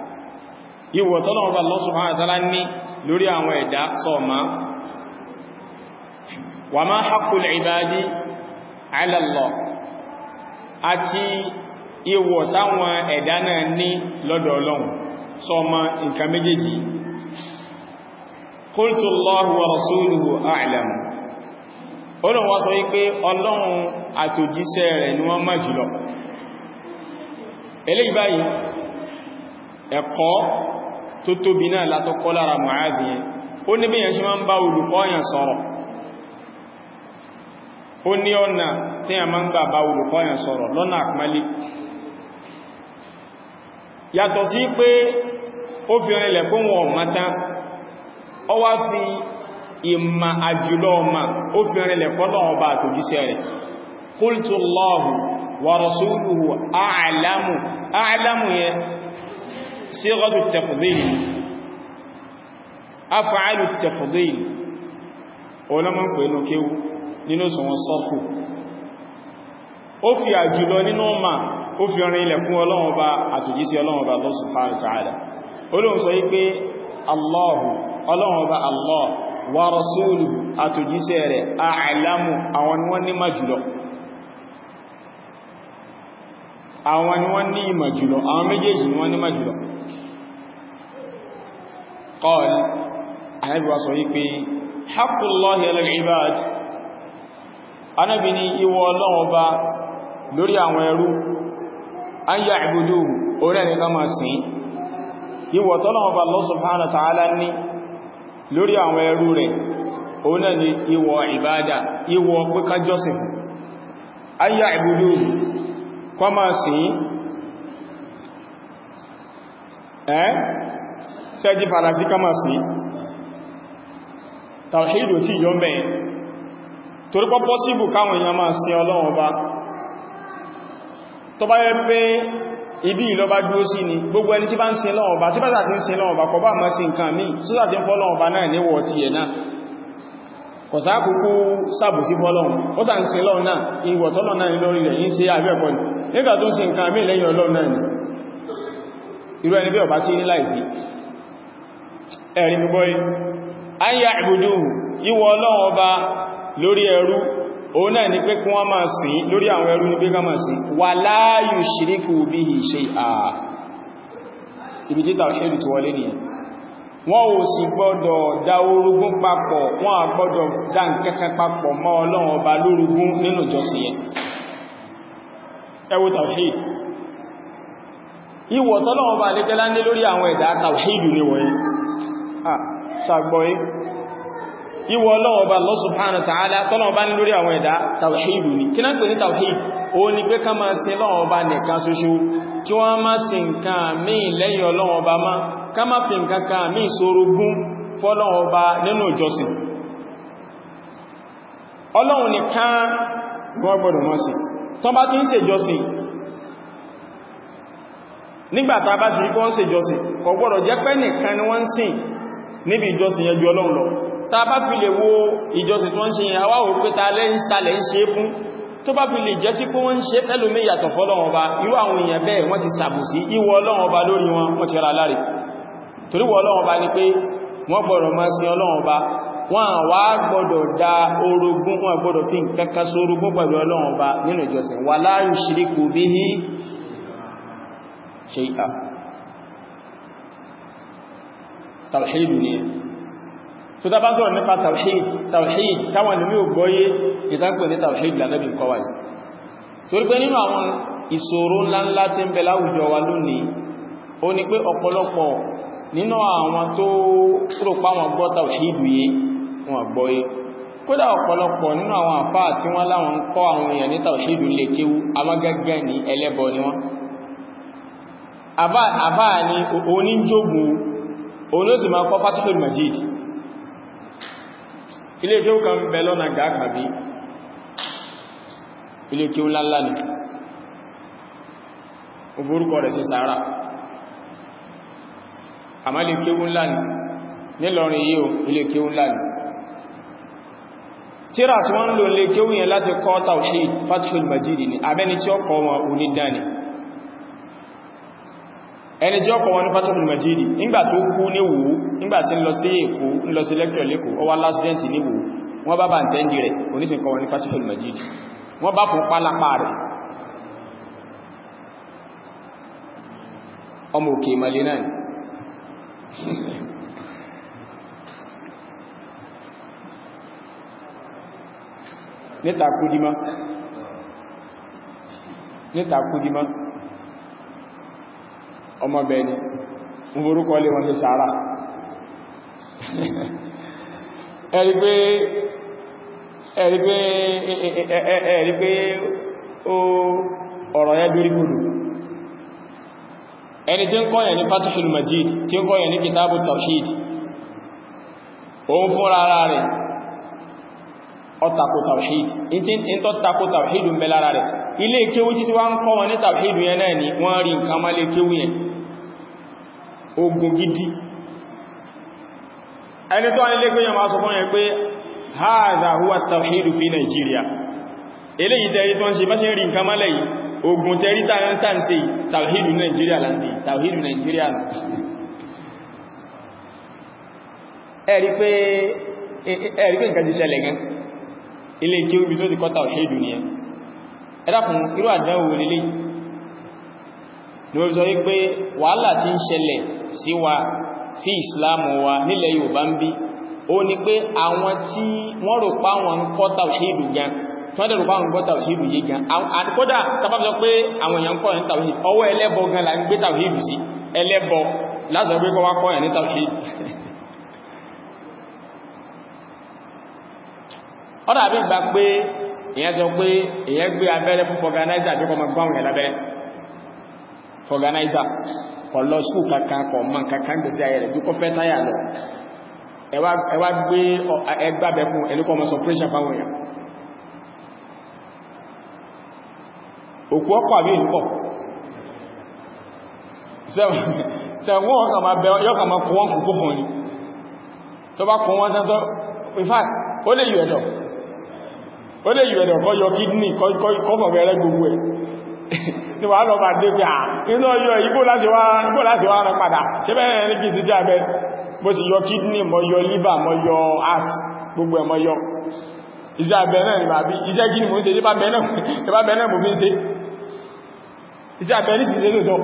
ìwọ̀ tọ́lọ́run bá Allah subhanahu wa ta'ala ní lórí àwọn ẹ̀dá sọ́ọ̀má wa ma haqqul ibadi ala Allah àti ìwọ̀ táwọn ẹ̀dá náà ní lọ́dọ̀ Ọlọ́run sọ́ọ̀má nǹkan méjèèjì qultu Allahu wa rasuluhu a'lam Ọlọ́run wá sọ wípé Ọlọ́run àtòjíṣẹ́ rẹ̀ ni wọ́n mọ̀ jùlọ eléyìí báyìí ẹ̀kọ́ tó tóbi náà látọ́kọ́ lára Mu'adh yẹn ó ní bí yẹn ṣe máa ń bá olùkọ́ yẹn sọ̀rọ̀ ó ní ọ̀nà tí a máa ń gbà bá olùkọ́ yẹn sọ̀rọ̀ lọ́nà àpọ́nlé yàtọ̀ sí pé ó fi rìnlẹ̀ pé wọn ò mọ̀ tán ó wá fi ìmà àjùlọ ọmọ ó fi rìnlẹ̀ fọ́lọ́wọ́ bá àtòjíṣẹ́ rẹ̀ qultu Allahu wa rasuluhu a'lamu a'lamu yẹn صيغة التفضيل أفعال التفضيل علماء كوينو كيو nínú sọ̀wọ́n sọ́fù ó fi àjùlọ nínú ọmọ ó fi ọ̀rin ilẹ̀ fún Ọlọ́run Ọba àtòjísí Ọlọ́run Ọba Allah subhanahu wa ta'ala Ọlọ́run sọ wípé Allahu Ọlọ́run Ọba Allah wa rasuluhu àtòjísí rẹ̀ a'lamu àwọn ni wọ́n ní mà jùlọ àwọn ni wọ́n ní ìmọ̀ jùlọ àwọn méjèèjì ni wọ́n ní mà jùlọ qala Ànábì wa sọ wípé haqqullahi ala al-ibad Ànábì ní ìwọ̀ Ọlọ́run Ọba lórí àwọn ẹrú an ya'buduhu orí ẹni ká máa sìn ìwọ̀ tọ́lọ́run Ọba Allah subhanahu wa ta'ala ní lórí àwọn ẹrú rẹ̀ òun náà ni ìwọ̀ ìbádà ìwọ̀ pé ká jọ́sìn an ya'buduhu kọ́ máa sìn sẹ́jì padà sí ká máa sìn tàwíìdù tí yọ mẹ́rin torí pọ́ pọ́síbù káwọn èèyàn máa sin Ọlọ́run Ọba tó bá yẹ pé ibi ìlọba dúró sí ni gbogbo ẹni tí bá ń sin Ọlọ́run Ọba tí bá sàtí ń sin Ọlọ́run Ọba kọ bá máa sin nǹkan míì sósà tí ń fọ́ Ọlọ́run Ọba náà níwọ̀ ti ẹ̀ náà kò sáàkùkú sàbò sí fọ́lọ́run ó sà ń sin Ọlọ́run náà ìwọ̀ tọ́lọ̀ náà lórí rẹ̀ yìí sí àbẹ́ẹ̀kọ́ ni nígbà tó ń sin nǹkan míì lẹ́yìn Ọlọ́run náà ni irú ẹni bí ọba tí ní láìsí ẹ̀rí gbogbo an ya'buduhu ìwọ̀ Ọlọ́run Ọba lórí ẹrú òun náà ni pé kí wọ́n máa sìn lórí àwọn ẹrú ní pé ká máa sìn wala yushriku bihi shay'a ibi tí tawhid tó wọlé nìyẹn wọ́n ò sì gbọ́dọ̀ dá orogún papọ̀ wọ́n à gbọ́dọ̀ dá nǹkankan papọ̀ mọ́ Ọlọ́run Ọba lórogún nínú ìjọsìn yẹn ẹ wo tawhid ìwọ̀ tọ́lọ́run Ọba àlékẹ́lá ní lórí àwọn ẹ̀dá tawhid ni wọ̀nyí ṣàgbọ́yé ìwọ̀ Ọlọ́run Ọba Allah subhanahu wa ta'ala tọ́lọ́run bá ní lórí àwọn ẹ̀dá tawhidu ni kí náà pè ní tawhid ó ní pé ká máa sin Ọlọ́run Ọba nìkan ṣoṣo kí wọ́n má sin nǹkan míì lẹ́yìn Ọlọ́run Ọba má ká má fi nǹkan kan míì sorogún fọ́lọ́run Ọba nínú ìjọsìn Ọlọ́run nìkan wọ́n gbọ́dọ̀ mọ́ sí tán bá ti ń ṣe ìjọsìn nígbàtà bá ti rí kọ́ ń ṣe ìjọsìn kò gbọ́dọ̀ jẹ́ pé nìkan ni wọ́n ń sìn níbi ìjọsìn yẹn ju Ọlọ́run lọ tá bá fi lè wo ìjọsìn tó ń ṣe yẹn àwáwò pé ta lẹ́ ń sàlẹ̀ ń ṣe fún tó bá fi lè jẹ́ sí pé wọ́n ń ṣe tẹ́lómí yàtọ̀ fọ́lọ́run Ọba irú àwọn èèyàn bẹ́ẹ̀ wọ́n ti sàbòsí ìwọ̀ Ọlọ́run Ọba lórí wọn wọ́n ti ra láre torí wọ Ọlọ́run Ọba ni pé wọ́n gbọ́dọ̀ máa sin Ọlọ́run Ọba wọ́n àwá gbọ́dọ̀ dá orogún wọ́n gbọ́dọ̀ fi nǹkankan sórogún pẹ̀lú Ọlọ́run Ọba nínú ìjọsìn wala yushriku bihi shay'a tawhid ni so tá bá sọ̀rọ̀ nípa tawhid káwọn ìlú ò gbọ́yé ìtànkù ní tawhid lànàbí kọwà yìí torí pé nínú àwọn ìṣòro ńláńlá tí ń bẹ láwùjọ wa lónìí ó ní pé ọ̀pọ̀lọpọ̀ nínú àwọn tó rò pa wọn gbọ́ tawhid yìí wọn gbọ́yé kódà ọ̀pọ̀lọpọ̀ nínú àwọn àfáà tí wọ́n láwọn ń kọ́ àwọn èèyàn ní tawhid lè kéwú amágẹ́gẹ́ ní ẹlẹ́bọ ni wọ́n àbáà ni oníjógun olóòsì máa kọ́ Fathul Majid ilé kí ó kan bẹ lọ́nà gàákàbí ilé kí ó lálá ní òfurukọ rẹ̀ sí sàárà àmá ilé kí ó ńlá ní nílọrin yíò ilé kí ó ńlá ní tíra tí wọ́n ń lò ilé kí ó yẹn láti kọ́ Tawhid Fathul Majid ní abẹ́ni tí ó kọ́ wọn onídàní ẹni tí ó kọ́ wọn ní Fathul Majid nígbà tó kú ní Ìwó nígbà tí ń lọ sí Èkó ń lọ sí lecture lẹ́kọ̀ọ́ ó wá lásìdẹ́ntì ní Ìwó wọ́n bá ń tẹ́ndì rẹ̀ oníṣìn kọ́ wọn ní Fathul Majid wọ́n bá fún pálápá rẹ̀ ọmọ òkè ìmọ̀lẹ́ náà níta kúdímá ọmọbẹni orúkọ lè wọ́n ti sàárà ẹ̀rí pé ó ọ̀rọ̀ yẹ́ dórí gbòdò ẹni tí ń kọ́yẹ̀ ní Fathul Majid tí ń kọ́yẹ̀ ní Kitabu Tawhid òun fún ara rẹ̀ ọ̀tàkù Tawhid in tó takò Tawhid ń bẹ lára rẹ̀ ilé kéwú títí wá ń kọ́ wọn ní Tawhid yẹn náà ni wọ́n rí nǹkan má lé kéwú yẹn ogun gidi ẹni tó wá nílé pé yẹn máa sọ fún yẹn pé hadha huwa Tawhid fi Nigeria eléyìí tẹ́rí tó ń ṣe bá ṣe rí nǹkan má lẹ́yìn ogun tẹ́rí tàn sí Tawhid Nigeria láti Tawhid Nigeria ẹ̀rí pé nǹkan ti ṣẹlẹ̀ gan ilé kéwú bí tó ti kọ́ Tawhid ni ẹ ẹ̀dàkùn irú àdánwò lélẹ̀ ní ó sọ wípé wàhálà tí ń ṣẹlẹ̀ sí wa sí ìsìláàmù wa nílẹ̀ Yorùbá ń bí ó ní pé àwọn tí wọ́n rò pa wọn ń kọ́ Tawhid gan tí wọ́n dẹ̀ rò pa wọn ń kọ́ Tawhid yìí gan kódà tàbí sọ pé àwọn èèyàn kọ́ ẹ̀ ní Tawhid ọwọ́ ẹlẹ́bọ gan la ń gbé Tawhid sí ẹlẹ́bọ lásọ pé kọ́ wá kọ́ ẹ̀ ní Tawhid ọ́dà bí gbà pé èyàn sọ pé èyàn gbé abẹ́rẹ́ fún fọ́gánáìzà bí kọ ma gbáhùn ẹ̀ lábẹ́rẹ́ fọ́gánáìzà kọ̀ lọ skúù kankan kọ̀ mọ́ kankan gbèsè ayẹ̀ rẹ̀ dúkọ́ fẹ́ táyà lọ ẹwà gbé ẹgbàbẹ̀ fún ẹnukọ́ mọ́ sọpírẹ́ṣà báwọn èèyàn òkú ọkọ̀ àbí ìlúpọ̀ sẹ́wọ́n yọ́kà ma kọ́ wọ́n kúkú fún ni tó bá kọ́ wọ́n tán tó in fact ó lè yọ ẹ̀dọ̀ kọ́ yọ kidney kọ́fọ̀ bẹ̀rẹ̀ gbogbo ẹ̀ ní wà lọ bá dé pé à inú ọyọ ìbò láti wá rán padà ṣe bẹ́ẹ̀ ní kí sí sí abẹ́ bó sì yọ kidney mọ́ yọ liver mọ́ yọ heart gbogbo ẹ̀ mọ́ yọ iṣẹ́ abẹ́ náà ni bá bí iṣẹ́ kí ni mo ń ṣe ẹbá bẹ́ẹ̀ náà mo fi ń ṣe iṣẹ́ abẹ́ ní ṣiṣẹ́ lóòtọ́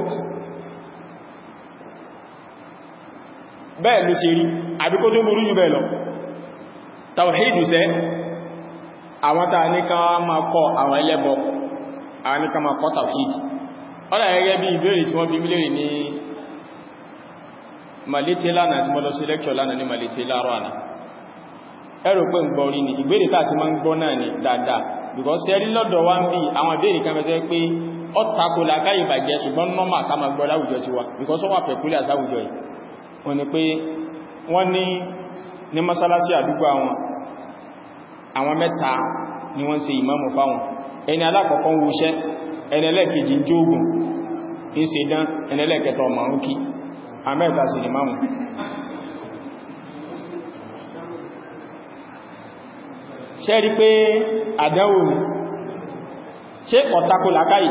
bẹ́ẹ̀ ló ṣe rí àbíkó tó burú jù bẹ́ẹ̀ lọ Tawhid sẹ́ àwọn tàà ní ká máa kọ àwọn ẹlẹ́bọ àwọn ní ká máa kọ Tawhid ọ́nà gẹ́gẹ́ bí ìbéèrè tí wọ́n fi mílèrè ní Malete lánàá tí mo lọ sí lẹ́kṣọ̀ lánàá ní Malete láàrọ̀ àná ẹ̀rọ pé ń gbọ́ rí ní ìbéèrè tàà sí máa ń gbọ́ náà ní dáadáa because ẹ̀rí lọ́dọ̀ wá ń bí àwọn ìbéèrè kan mẹ́tẹ́ pé ó tako làákàyè bàjẹ́ ṣùgbọ́n nọ́mà ká máa gbọ́ láwùjọ tiwa because ó wà pẹ̀kúlẹ̀ àsáwùjọ yìí wọ́n ní pé wọ́n ní mọ́sálásí àdúgbò àwọn mẹ́ta ni wọ́n ṣe ìmáàmù fáwọn ẹni alákọ̀ọ́kọ́ ń wuṣẹ́ ẹni ẹlẹ́kejì ń jóògùn ń ṣe dán ẹni ẹlẹ́kẹta ọmọ ń kí àmẹ́ta sí ìmáàmù ṣe rí pé àdánwò ni ṣe ọ̀tako làkáyì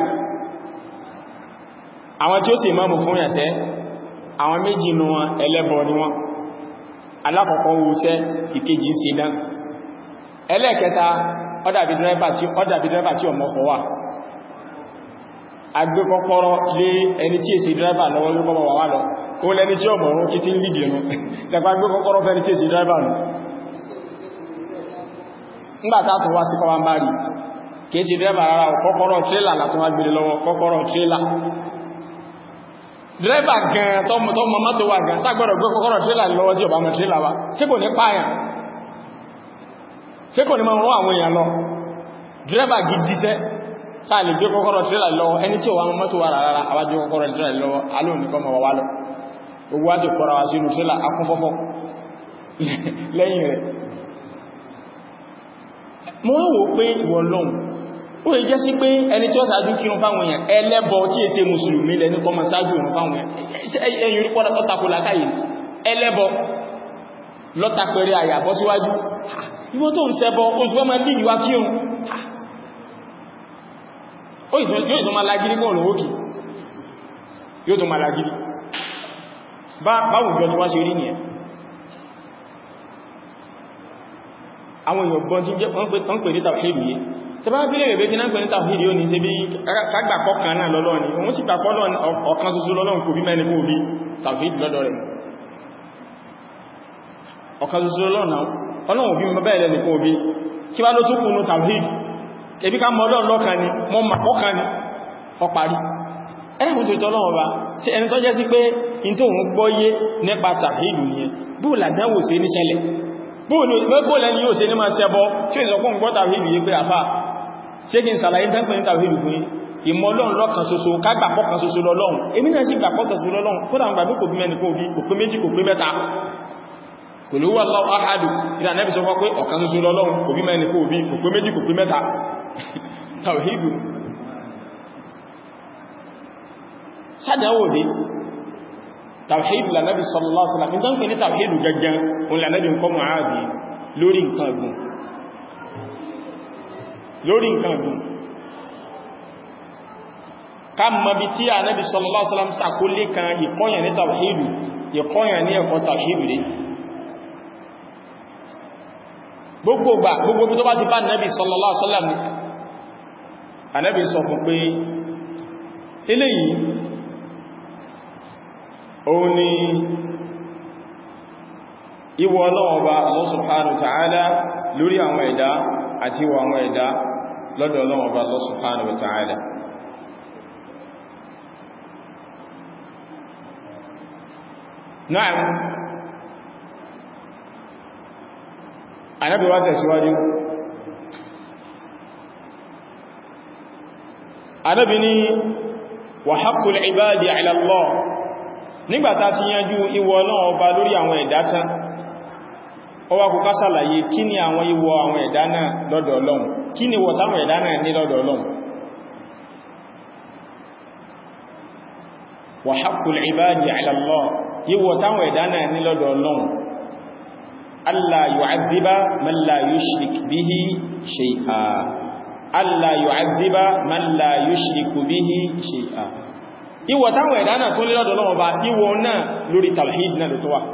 àwọn tí ó sì ìmáàmù fún yàṣẹ́ àwọn méjì nù wọn ẹlẹ́bọ ni wọ́n alákọ̀ọ́kọ́ ń wuṣẹ́ ìkejì ń ṣe dán ẹlẹ́ẹ̀kẹta ọdàbí dírẹ́bà tí ọmọ ọkọ̀ wà agbé kọ́kọ́rọ́ lé ẹni tí èsì dírẹ́bà lọ́wọ́ ló kọ́mọ wà lọ ó lẹ́ni tí ọmọ ọ̀rún kí tí ń lìdì ẹnu tẹ̀pá agbé kọ́kọ́rọ́ fẹ́ni tí èsì dírẹ́bà nù ńgbàtà tó wá sí kọwa ń bá rí kìí sí dírẹ́bà rárá kọ́kọ́rọ́ tírélà látún wá gbélé lọ́wọ́ kọ́kọ́rọ́ tírélà dírẹ́bà gan tọ́mọ mọ́tò wà gan ságbọ́dọ̀ gbé kọ́kọ́rọ́ tírélà lọ́wọ́ tí ọba mọ̀ tírélà wá sí kò ní pààyàn ṣé kò ní máa rán àwọn èèyàn lọ dírẹ́bà gidíṣẹ́ sáà lè gbé kọ́kọ́rọ̀ tírélà lọ́wọ́ ẹni tí ó wà mọ́tò wà rárá àwájú kọ́kọ́rọ̀ tírélà lọ́wọ́ alóòníkọ́ ma wà lọ gbogbo wá sí kọ́ra wá sínú tírélà akúnfọ́fọ́ lẹ́yìn rẹ̀ mọ́ wò pé ìwọ̀ lọ́hùn ó lè jẹ́ sí pé ẹni tí ó sáájú kírun fáwọn èèyàn ẹlẹ́bọ tí è ṣe mùsùlùmí lẹ́ni kọ́ ma sáájú ìrun fáwọn èèyàn ẹ̀yìn rí pọ́lá tọ́tàkù lákàyè ẹlẹ́bọ lọ́tàpẹ̀rẹ̀ àyàbọ́ síwájú ìwọ́n tó ń ṣẹbọ oṣù wọ́n máa lè ìwá kí òun yóò tó máa lágírí kọ́ òun òkè yóò tó máa lágírí báwùjọ tí wá ṣe rí nìyẹn àwọn èèyàn gbọ́n tí wọ́n pè ní tàwhídù yìí tí bá bí lè rẹ̀ kí náà pè ní tàwhídù yóò ní ṣe bí kágbàpọ̀ kan náà lọ́lọ́ ni òun sì gbàpọ̀ ọ̀kan ṣoṣo lọ́lọ́run kò bí mẹ́ni kò bí tàwhídù lọ́dọ̀ rẹ̀ ọ̀kan ṣoṣo lọ́lọ́run náà ọlọ́run bí mọ́ bẹ́ẹ̀ lẹ́nìkan òbí kí wá ló tún kùnú tàwhídù ẹbí ká mọ́ ọlọ́run lọ́kan ni mọ́ màpọ́kan ni ọparí ẹ̀rùn tó tọ́lọ́wọ́ bá ṣe ẹni tó jẹ́ sí pé in tó ń gbọ́yé nípa tàwhídù nìyẹn bóòlà dánwò sí ní ṣẹlẹ̀ bóòlẹ̀ ni yóò ṣe ní máa ṣẹbọ tí ó ìsọkún gbọ́ tàwhídù yé pé àfá ṣé kí n sàlàyé tẹ́pẹ̀ ní tàwhídù fún ìmọ̀ ọlọ́run lọ́kan ṣoṣo kágbàpọ̀ kan ṣoṣo lọ́lọ́run èmi náà sì gbàpọ̀ kan ṣoṣo lọ́lọ́run kódà ń gbàgbé kò bí mẹ́ni kò bí kò pé méjì kò pé mẹ́ta kò lówó Allahu ahadu ìdá nẹ́bí sọ pé ọ̀kan ṣoṣo lọ́lọ́run kò bí mẹ́ni kò bí kò pé méjì kò pé mẹ́ta tàwhídù sádàwò dé tàwhídù lànàbí sallallahu alaihi wasallam ìdán pè ní tàwhídù gẹ́gẹ́ òun lànàbí ń kọ́ Mu'adh lórí nǹkan ọ̀gbùn ká mọ̀ bí tí ànábì sallallahu alaihi wasallam sàkólé kan ìkọ́yàn ní tàwhídù ìkọ́yàn ní ẹ̀kọ́ tàwhídù dé gbogbo bí tó bá ti bá ànábì sallallahu alaihi wasallam ànábì sọ fún pé eléyìí òun ni ìwọ Ọlọ́run Ọba Allah subhanahu wa ta'ala lórí àwọn ẹ̀dá àti ìwọ àwọn ẹ̀dá lọ́dọ̀ Ọlọ́run Ọba Allah subhanahu wa ta'ala Na'am Ànábì wá tẹ̀síwájú Ànábì ní wa haqqul ibadi ala Allah nígbàtá ti yanjú ìwọ Ọlọ́run Ọba lórí àwọn ẹ̀dá tán ó wá kó ká ṣàlàyé kí ni àwọn ìwọ àwọn ẹ̀dá náà lọ́dọ̀ Ọlọ́run kí ni ìwọ táwọn ẹ̀dá náà ní lọ́dọ̀ Ọlọ́run wa haqqul ibadi ala Allah ìwọ táwọn ẹ̀dá náà ní lọ́dọ̀ Ọlọ́run alla yu'adhiba man la yushrik bihi shay'a alla yu'adhiba man la yushriku bihi shay'a ìwọ̀ táwọn ẹ̀dá náà tó lé lọ́dọ̀ Ọlọ́run Ọba ìwọ̀ náà lórí tawhid náà ló tó wà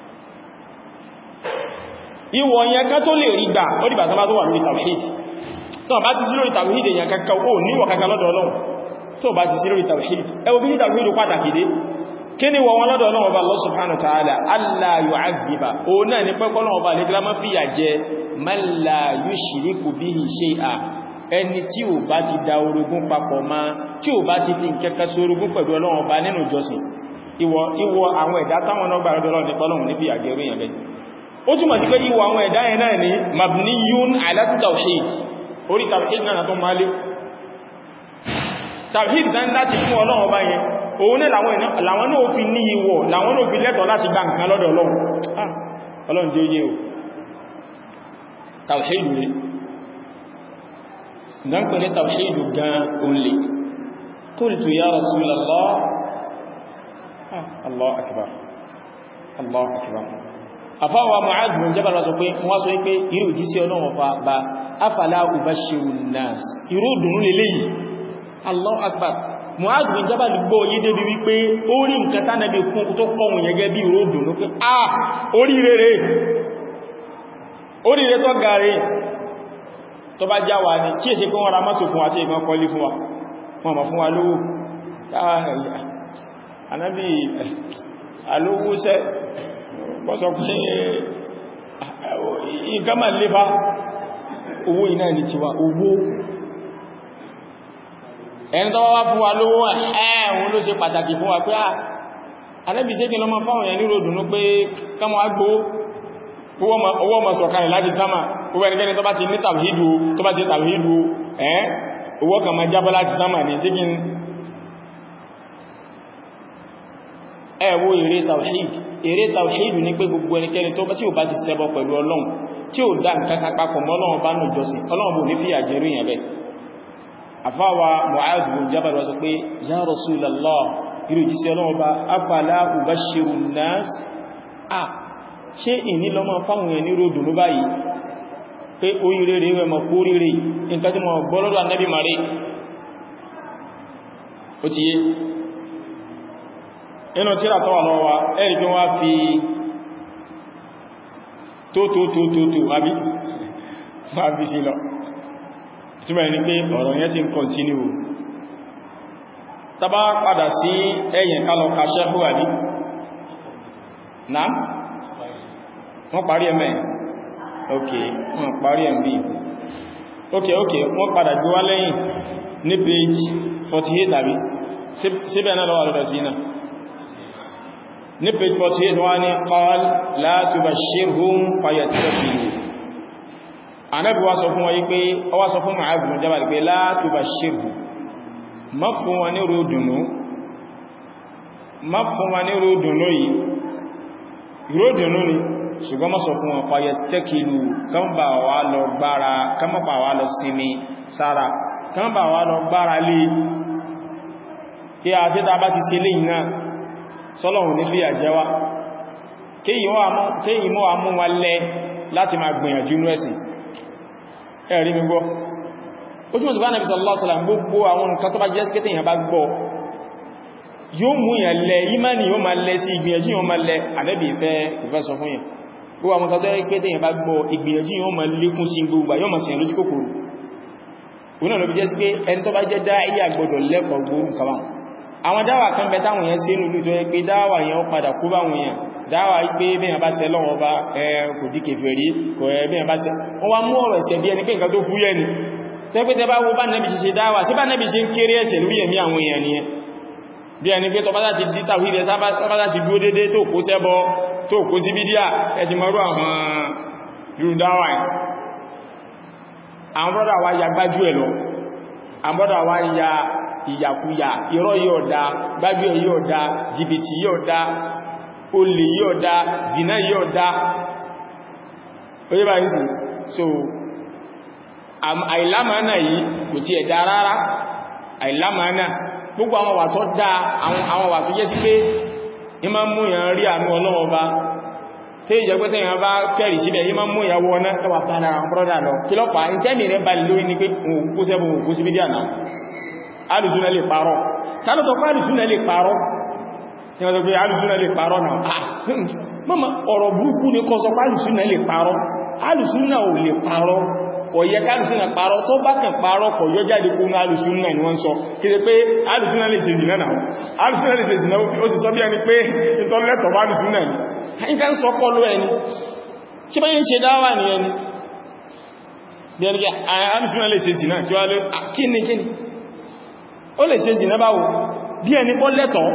ìwọ̀ yẹn ká tó lè rí gbà ó dìbà tán bá tó wà lórí tawhid tó bá ti sí lórí tawhid èyàn kankan ó níwọ̀ kankan lọ́dọ̀ Ọlọ́run tó bá ti sí lórí tawhid ẹwọ bí tawhid pàtàkì dé kí ni wọ́n lọ́dọ̀ Ọlọ́run Ọba Allah subhanahu wa ta'ala alla yu'adhiba ó náà ní pẹ́kọ́ Ọlọ́run Ọba lè gíra má fìyà jẹ man la yushriku bihi shay'a ẹni tí ò bá ti da orogún papọ̀ ma tí ò bá ti fi nkẹ́kẹ́ sí orogún pẹ̀lú Ọlọ́run Ọba nínú ìjọsìn ìwọ àwọn ẹ̀dá táwọn náà gbàrọ́dọ̀ Ọlọ́run nípa Ọlọ́run ní fi àgẹ̀rú yẹn bẹ́ ó túnmọ̀ sí pé ìwọ àwọn ẹ̀dá yẹn náà ní mabniyun ala tawhid orí tawhid náà tó máa lé tawhid dán láti fún Ọlọ́run Ọba yẹn òun náà làwọn náà fi ní ìwọ làwọn náà fi lẹ́tọ̀ọ́ láti gba nǹkan lọ́dọ̀ Ọlọ́run jẹ́ oyé o tawhid rẹ̀ dan pè ní tawhidu gan olè qultu ya Rasulallah Allahu akbar Allahu akbar afáwà Mu'adh bin Jabal sọ pé wọ́n sọ pé irú jíṣẹ́ Ọlọ́run bá afala ubashiru nas irú dùnú lélẹ́yìí Allahu akbar Mu'adh bin Jabal gbọ́ yé débi wípé ó rí nǹkan tánàbí kún tó kọ̀wùn yẹgẹ́ bí irú dùnú pé oríire tó gàrí tó bá já wa ní tí è ṣe pé wọ́n ra mọ́tò fún àti ìgbọ́n kọlí fún wa wọ́n mọ̀ fún wa lówó anábí alówó sẹ́ bọ́sọ̀ pé nǹkan máa lé bá owó iná ní tiwa owó ẹni tó wá fún wa lówó ẹ̀hùn ló ṣe pàtàkì fún wa pé anábí ṣe kí lọ mọ́ fáwọn èèyàn ní ròdùnú pé kọ́mọ̀ agbó owó ọmọ sọ̀kalẹ̀ láti sámà owó ẹnikẹ́ni tó bá ti ní tàwhídù tó bá ti tàwhídù owó kan ma jábọ́ láti sámà ní sí kín ẹwọ èrè tàwhídù ní pé gbogbo ẹnikẹ́ni tó bá tí ò bá ti ṣẹbọ pẹ̀lú Ọlọ́run tí ò dá nǹkan kan papọ̀ mọ́ Ọlọ́run bá nù jọsìn Ọlọ́run bò ní fi àjẹrú yẹn bẹ́ àfáwà Mu'adh bin Jabal wá sọ pé ya Rasulallah irú jíṣẹ́ Ọlọ́run bá afala ubashiru nas ṣe ìní lọ máa fáwọn èèyàn ní ròdù ló báyìí pé oríire rẹ̀ rẹ̀ mọ̀ kó ríre nǹkan tí mọ̀ gbọ́lọ́dọ̀ Ànábì mare ó ti yé inú tíra tó wà lọ́wọ́ wa ẹ̀rì pé wọ́n fi tó àbí wọ́n fi sí lọ ìtumọ̀ ní pé ọ̀rọ̀ yẹn sì ń kọ̀ntínú tàbá padà sí ẹ̀yìn kálọ̀ kàṣẹ́fù àbí náà wọ́n parí ẹ̀mẹ́ ok wọ́n parí ẹ̀mí ok wọ́n padà gbé wá lẹ́yìn ní page 48 àbí síbẹ̀ náà lọ́wọ́ lọ́dọ̀ sí náà ní page 48 wọ́n ní qal la tubashshirhum fayattakilu Ànábì wá sọ fún wọn yí pé ọwá sọ fún Mu'adh bin Jabal pé la tubashshirhum má fún wọn ní ròdùnú yìí ròdùnú ni ṣùgbọ́n má sọ fún wọn fayattakilu kan bá wá lọ gbára kan má wá lọ sinmi sára kan bá wá lọ gbára lé kí a ṣe tàbá ti ṣe léyìn náà sọ́lọ̀hùn ní fi àjẹ́wá kéyìn mọ́ àmú wa lẹ́ láti máa gbìyànjú ní ẹ̀sìn ẹ̀rí mi gbọ́ ó túnmọ̀ tó bá Nábì sallallahu alaihi wasallam gbogbo àwọn nǹkan tó bá jẹ́ síkẹ́tẹ̀ èyàn bá gbọ́ yóò mú yàn lẹ ìmánì yóò máa lẹ sí ìgbìyànjú yóò máa lẹ Ànábì ìfẹ́ sọ fún yàn gbogbo àwọn nǹkan tó jẹ́ pé tẹ́yàn bá gbọ́ ìgbìyànjú yóò máa lékún sí gbogbo yóò máa sìn lójú kòkòrò òun náà ló fi jẹ́ sí pé ẹni tó bá jẹ́ dáíyà gbọdọ̀ lẹ́kọ̀ọ́ gbórùn kama àwọn dáwà kan bẹ táwọn èèyàn sí inú tó yẹ pé dáwà yẹn ó padà kú báwọn èèyàn dáwà pé bẹ́yàn bá ṣe lọ́wọ́ bá kò dí kèfèrí kò bẹ́yàn bá ṣe wọ́n wá mú ọ̀rọ̀ ẹ̀ṣẹ̀ bí ẹni pé nǹkan tó fúyẹ́ ni tẹ́ pé tẹ́ bá wo bá Nábì ṣe dáwà sí bá Nábì ṣe ń kéré ẹ̀ṣẹ̀ lórí ẹ̀mí àwọn èèyàn nìyẹn bí ẹni pé tọbátá ti dí tàwídẹ̀ sábátá ti dúó dédé tó kó sẹ́bọ tó kó sí bídíà ẹ ti mọ́rú àwọn irú dáwà ẹ̀ àwọn brọ́dà wá ya gbájú ẹ̀ lọ àwọn brọ́dà wá ya ìyàkúyà irọ́ yóò dá gbájú ẹ̀ yóò dá jìbìtì yóò dá olè yóò dá zina yóò dá oye bá yìí sí so àìlámàánà yìí kò tí ẹ̀dá rárá àìlámàánà gbogbo àwọn wà tó dá àwọn wà tó jẹ́ sí pé ìmá mú ìyàn rí àánú Ọlọ́run bá tí ìjẹ́ pé tẹ́yàn bá kẹ́rì síbẹ̀ ìmá mú ìyàwó ọ̀nà ẹwà padà àwọn brọ́dà lọ kí lọ́pàá ìtẹ́mì rẹ̀ balẹ̀ lórí ní pé òun kú sẹ́bùn òkú sí bídíà náà alùsúnà lè parọ́ tàbí sọ pé alùsúnà lè parọ́ ìwọ̀n tó pé alùsúnà lè parọ́ náà mọ́mọ̀ ọ̀rọ̀ burúkú ní kọ́ sọ pé alùsúnà lè parọ́ alùsúnà ò lè parọ́ kò yẹ ká alùsúnà parọ́ tó bá kàn parọ́ kò yọ jáde kún alùsúnà ni wọ́n sọ kí lè pé alùsúnà lè ṣe zìnà náà alùsúnà lè ṣe zìnà ó sì sọ bí ẹni pé ìtọ́lẹ́tọ̀ bá alùsúnà ni ẹ̀yìn kan sọ kọlu ẹni tí bá yẹn ṣe dáwà ní ẹni bí ẹni kí alùsúnà lè ṣe zìnà kí wá lé kíni ó lè ṣe zìnà báwo bí ẹni kọ́ lẹ́tọ̀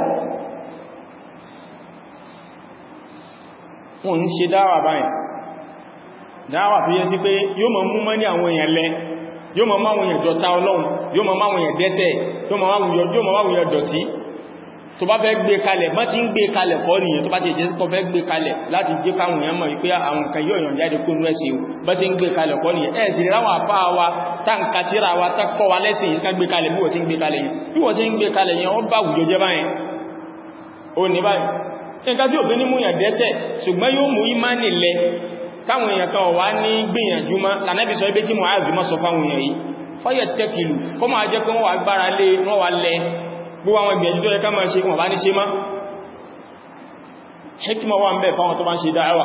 wọ́n ń ṣe dáwà báyìí dáwà tó yẹ sí pé yóò mọ̀ mú mọ́ ní àwọn èèyàn lẹ yóò mọ̀ máwọn èèyàn jọta Ọlọ́run yóò mọ̀ máwọn èèyàn dẹ́ṣẹ̀ yóò mọ̀ máwọn èèyàn dọ̀tí tó bá fẹ́ gbé kalẹ̀ má ti ń gbé kalẹ̀ kọ́ nìyẹn tó bá ti jẹ́ sí kọ́ fẹ́ gbé kalẹ̀ láti jẹ́ káwọn èèyàn mọ̀ wípé àwọn nǹkan yóò yàn jáde kó nú ẹ̀sìn bá ti ń gbé kalẹ̀ kọ́ nìyẹn ẹ̀ sì ráwọn àpá wa táǹkà tíra wa tákọ́ wa lẹ́sìn yìí ká gbé kalẹ̀ bí wọ́n ti ń gbé kalẹ̀ yẹn bí wọ́n ti ń gbé kalẹ̀ yẹn ó bá àwùjọ jẹ́ báyẹn ó ní báyìí nǹkan tí òbí ní mú yàn dẹ́ṣẹ̀ ṣùgbọ́n yóò mú ìmánì lẹ káwọn èèyàn kan wá ní gbìyànjú má lànẹ́bí sọ ibé kí mọ̀ áàbì mọ́ sọ fáwọn èèyàn yìí fọ́yẹ̀ tẹ́kìlù kọ́ máa jẹ́ pé wọ́n wà gbára lé wọ́n wà lẹ gbogbo àwọn ìgbìyànjú tó yẹ ká máa ṣe wọ́n bá ní ṣe má hikima wà ń bẹ fáwọn tó bá ń ṣe dáẹwà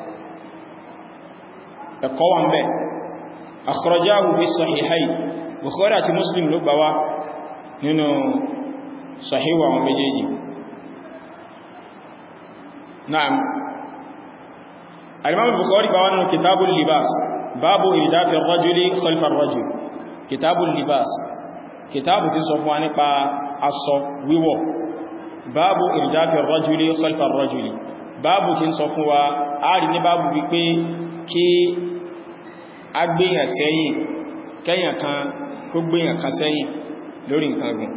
ẹ̀kọ́ wà ń bẹ akhrajahu fi sahihayn Bukhari àti Muslim ló gbà wá nínú sahihu àwọn méjèèjì na'am الإمام البخاري بوانه كتاب اللباس باب إرداف الرجل خلف الرجل كتاب اللباس كتاب تنصفواني با أصو ويو باب إرداف الرجل خلف الرجل باب تنصفوا آرني باب بيكي كي أgbéyàn sẹ́yìn kẹ́yàn kan kó gbéyàn kan sẹ́yìn lórí nǹkan gùn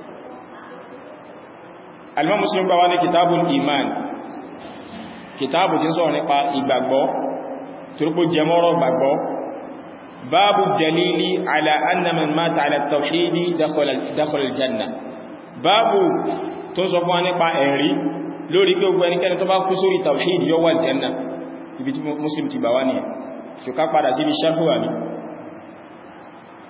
الإمام مسلم بوانه كتاب الإيمان kìtàbù tí ń sọ̀rọ̀ nípa ìgbàgbọ́ torípò jẹmọ́rọ̀ gbàgbọ́ báàbù dalili ala anna man mata ala tawhidi dakhala aljanna báàbù tó sọ fún wa nípa ẹ̀rí lórí pé ogun ẹnikẹ́ni tó bá kú sórí tawhidi yóò wà aljanna ibi tí Muslim ti bà wá ní ẹ̀ tó ká padà sí ibi ṣáhúwà ní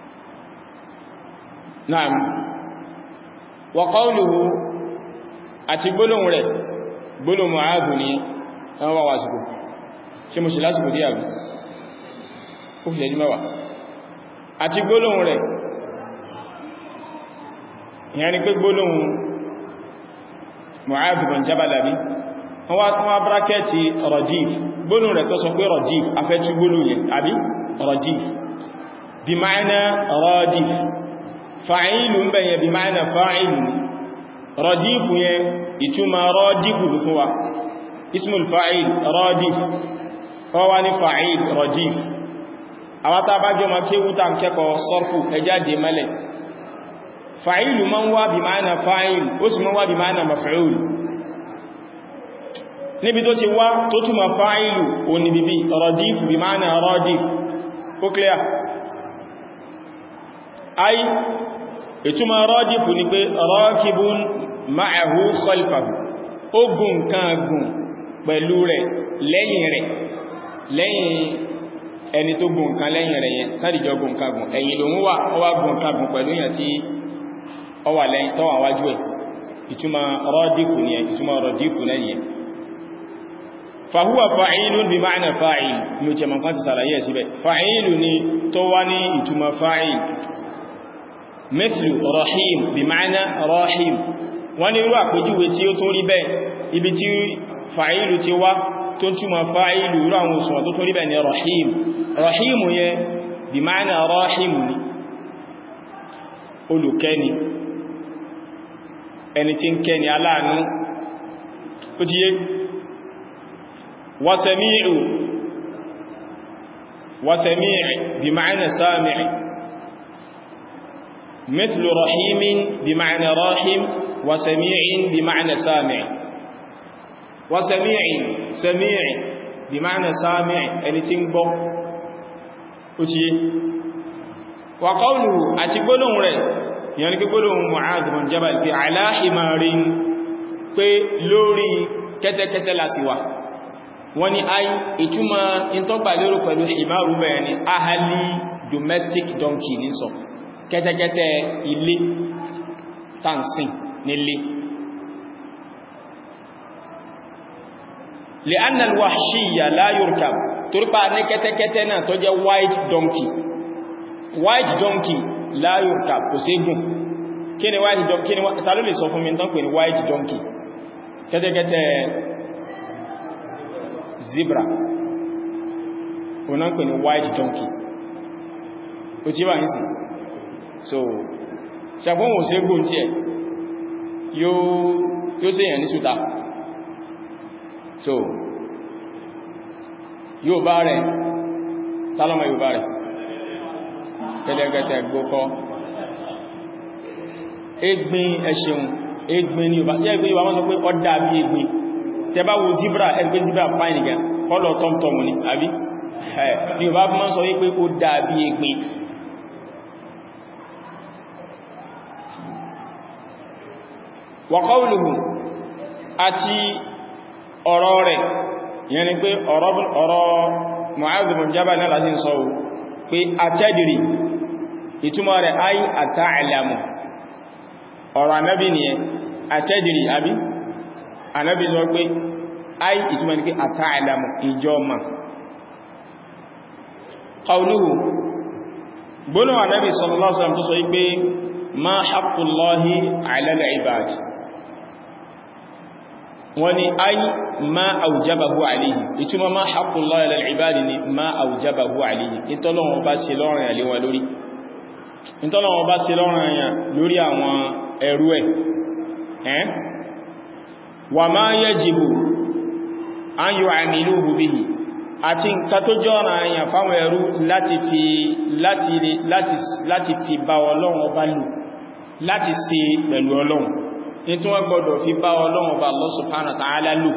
na'am wa qawluhu àti gbólóhùn rẹ̀ gbólóhùn Mu'adh ní ẹwọ́n wà wásìkò ṣe mo ṣe lásìkò dí àbí ó fi ṣẹ́jú mẹ́wàá àti gbólóhùn rẹ̀ ìyẹn ni pé gbólóhùn Mu'adh bin Jabal àbí wọ́n wá brákẹ́ẹ̀tì Radif gbólóhùn rẹ̀ tó sọ pé Radif afẹ́tú gbólóhùn yẹn àbí Radif bí ma'ana Radif fa'ilu ń bẹ̀yẹ bí ma'ana fa'ilu Radif yẹn ìtumọ̀ Radifu ló fún wa ismul fa'il Radif wọ́n wá ní fa'il Radif àwátá bá jọ ma kéwúta ń kẹ́kọ̀ọ́ sọ́rfù ẹjá dé mẹ́lẹ̀ fa'ilu man wá bí ma'ana fa'il ó sì man wá bí ma'ana maf'ul níbi tó ti wá tó túnmà fa'ilu o ní bíbí Radif bí ma'ana Radif ó clear ay ìtumọ̀ Radif ní pé rakibun ma'ahu khalfahu ó gùn kan gùn pẹ̀lú rẹ̀ lẹ́yìn ẹni tó gùn kan lẹ́yìn rẹ̀ yẹn kádìjọ gùn kan gùn ẹ̀yìn lòun wà ó wá gùn kan gùn pẹ̀lú yẹn tí ó wà lẹ́yìn tó wà wájú ẹ̀ ìtumọ̀ Radifu ni ìtumọ̀ Radifu náà yẹn fahuwa fa'ilun bí ma'ana fa'il ní o tẹ́mọ̀ kan ti sàlàyé síbẹ̀ fa'ilu ni tó wá ní ìtumọ̀ fa'il mithlu rahim bí ma'ana rahim wọ́n ní irú àpèjúwe tí ó tó rí bẹ́ẹ̀ ibi tí fa'ilu ti wá tó túnmọ̀ fa'ilu irú àwọn òṣùwọ̀n tó tó rí bẹ́ẹ̀ ni rahim rahimu yẹ bí ma'ana rahim ni olùkẹ́ni ẹni tí ń kẹ́ni aláàánú ó ti yé wasami'u bí ma'ana sami'i mithlu rahimin bí ma'ana rahim wasami'in bí ma'ana sami'i sami'i bí ma'ana sami'i ẹni tí ń gbọ́ ó ti yé wa qawluhu àti gbólóhùn rẹ̀ yẹn ni gbólóhùn Mu'adh bin Jabal bí ala himarin pé lórí kẹ́tẹ́kẹ́tẹ́ lásìwà wọ́n ni ai ìtumọ̀ ìtọ́gbà lérò pẹ̀lú himaru bẹ̀rẹ̀ ni ahali domestic donkey ní sọ kẹ́tẹ́kẹ́tẹ́ ilé tàǹsìn nílé li'anna al-wahshiyya la yurkab torípa ní kẹ́tẹ́kẹ́tẹ́ náà tó jẹ́ white donkey la yurkab kò sí gùn kí ni white donkey ta ló lè sọ fún mi tán pè ní white donkey kẹ́tẹ́kẹ́tẹ́ zebra ọ̀nà pè ní white donkey ó tí bá ń sí so ṣàgbọ́n wọ́n sí gùn tí ẹ̀ yóò sí èyàn ní ṣúta so yóò bá rẹ̀ tálọ́mà yóò bá rẹ̀ kẹ́lẹ́gẹ́tẹ̀ gbókọ́ egbin ẹṣẹun egbin ni yóò jẹ́ ìgbé wọ́n sọ pé ọdá bí egbin tẹbá wo zebra ẹgbẹ́ zebra fine gan kọ́lọ̀ tọ́mtọ́mù ni àbí ni yóò bá mọ́ sọ wípé ó dá bí egbin wa qawluhu àti ọ̀rọ̀ rẹ̀ ìyẹn ni pé ọ̀rọ̀ Mu'adh bin Jabal náà láti sọ pé atadri ìtumọ̀ rẹ̀ ay ata'lamu ọ̀rọ̀ Ànábì nìyẹn atadri àbí Ànábì sọ pé ay ìtumọ̀ ní pé ata'lamu ìjọ ma qawluhu gbónú Ànábì sallallahu alaihi wasallam tó sọ wípé ma haqqullahi 'ala al-'ibad wọ́n ni ay ma awjabahu alayhi ìtumọ̀ ma haqqullahi 'ala al-'ibad ni ma awjabahu alayhi ìtọ́lọ́wọ́n bá ṣe lọ́rùn àlé wọn lórí ìtọ́lọ́wọ́n bá ṣe lọ́rùn àyàn lórí àwọn ẹrú ẹ̀ wa ma yajibu an yu'amiluhu bihi àti nǹkan tó jọ́ra àyàn fáwọn ẹrú láti fi bá Ọlọ́run ọba lò láti ṣe pẹ̀lú Ọlọ́run ní tí wọ́n gbọdọ̀ fi bá Ọlọ́run ọba Allah subhanahu wa ta'ala lò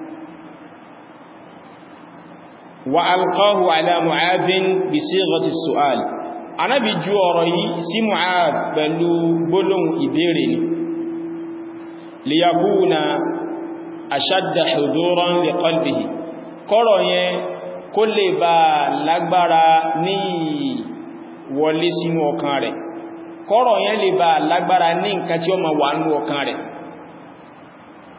wa alqahu ala Mu'adhin bi sighati as-su'al Ànábì ju ọ̀rọ̀ yìí sí Mu'adh pẹ̀lú gbólóhùn ìbéèrè ni liyakuna ashadda huduran li qalbihi kọ́rọ̀ yẹn kó lè bá lágbára ní wọlé sínú ọkàn rẹ̀ kọ́rọ̀ yẹn lè bá lágbára ní nǹkan tí ó ma wà nínú ọkàn rẹ̀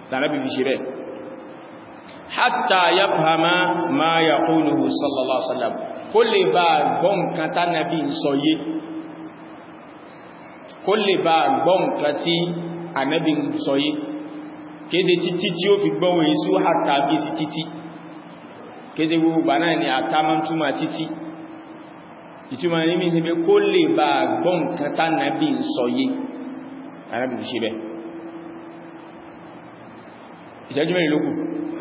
lànàbí fi ṣe bẹ́ẹ̀ hatta yafhama ma yaquluhu sallallahu alaihi wasallam kó lè bá gbọ́ nǹkan tánàbí ń sọ yé kó lè bá gbọ́ nǹkan tí ànábì ń sọ yé kéèsè títí tí ó fi gbọ́wọ́ èsú hatta bí sí títí kéèsè gbogbo bà náà ni àtàmọ́túmà títí ìtumọ̀ ní mìí sí pé kó lè bá gbọ́ nǹkan tánàbí ń sọ yé ànábì fi ṣe bẹ́ẹ̀ ìṣẹ́jú mẹ́rin lókù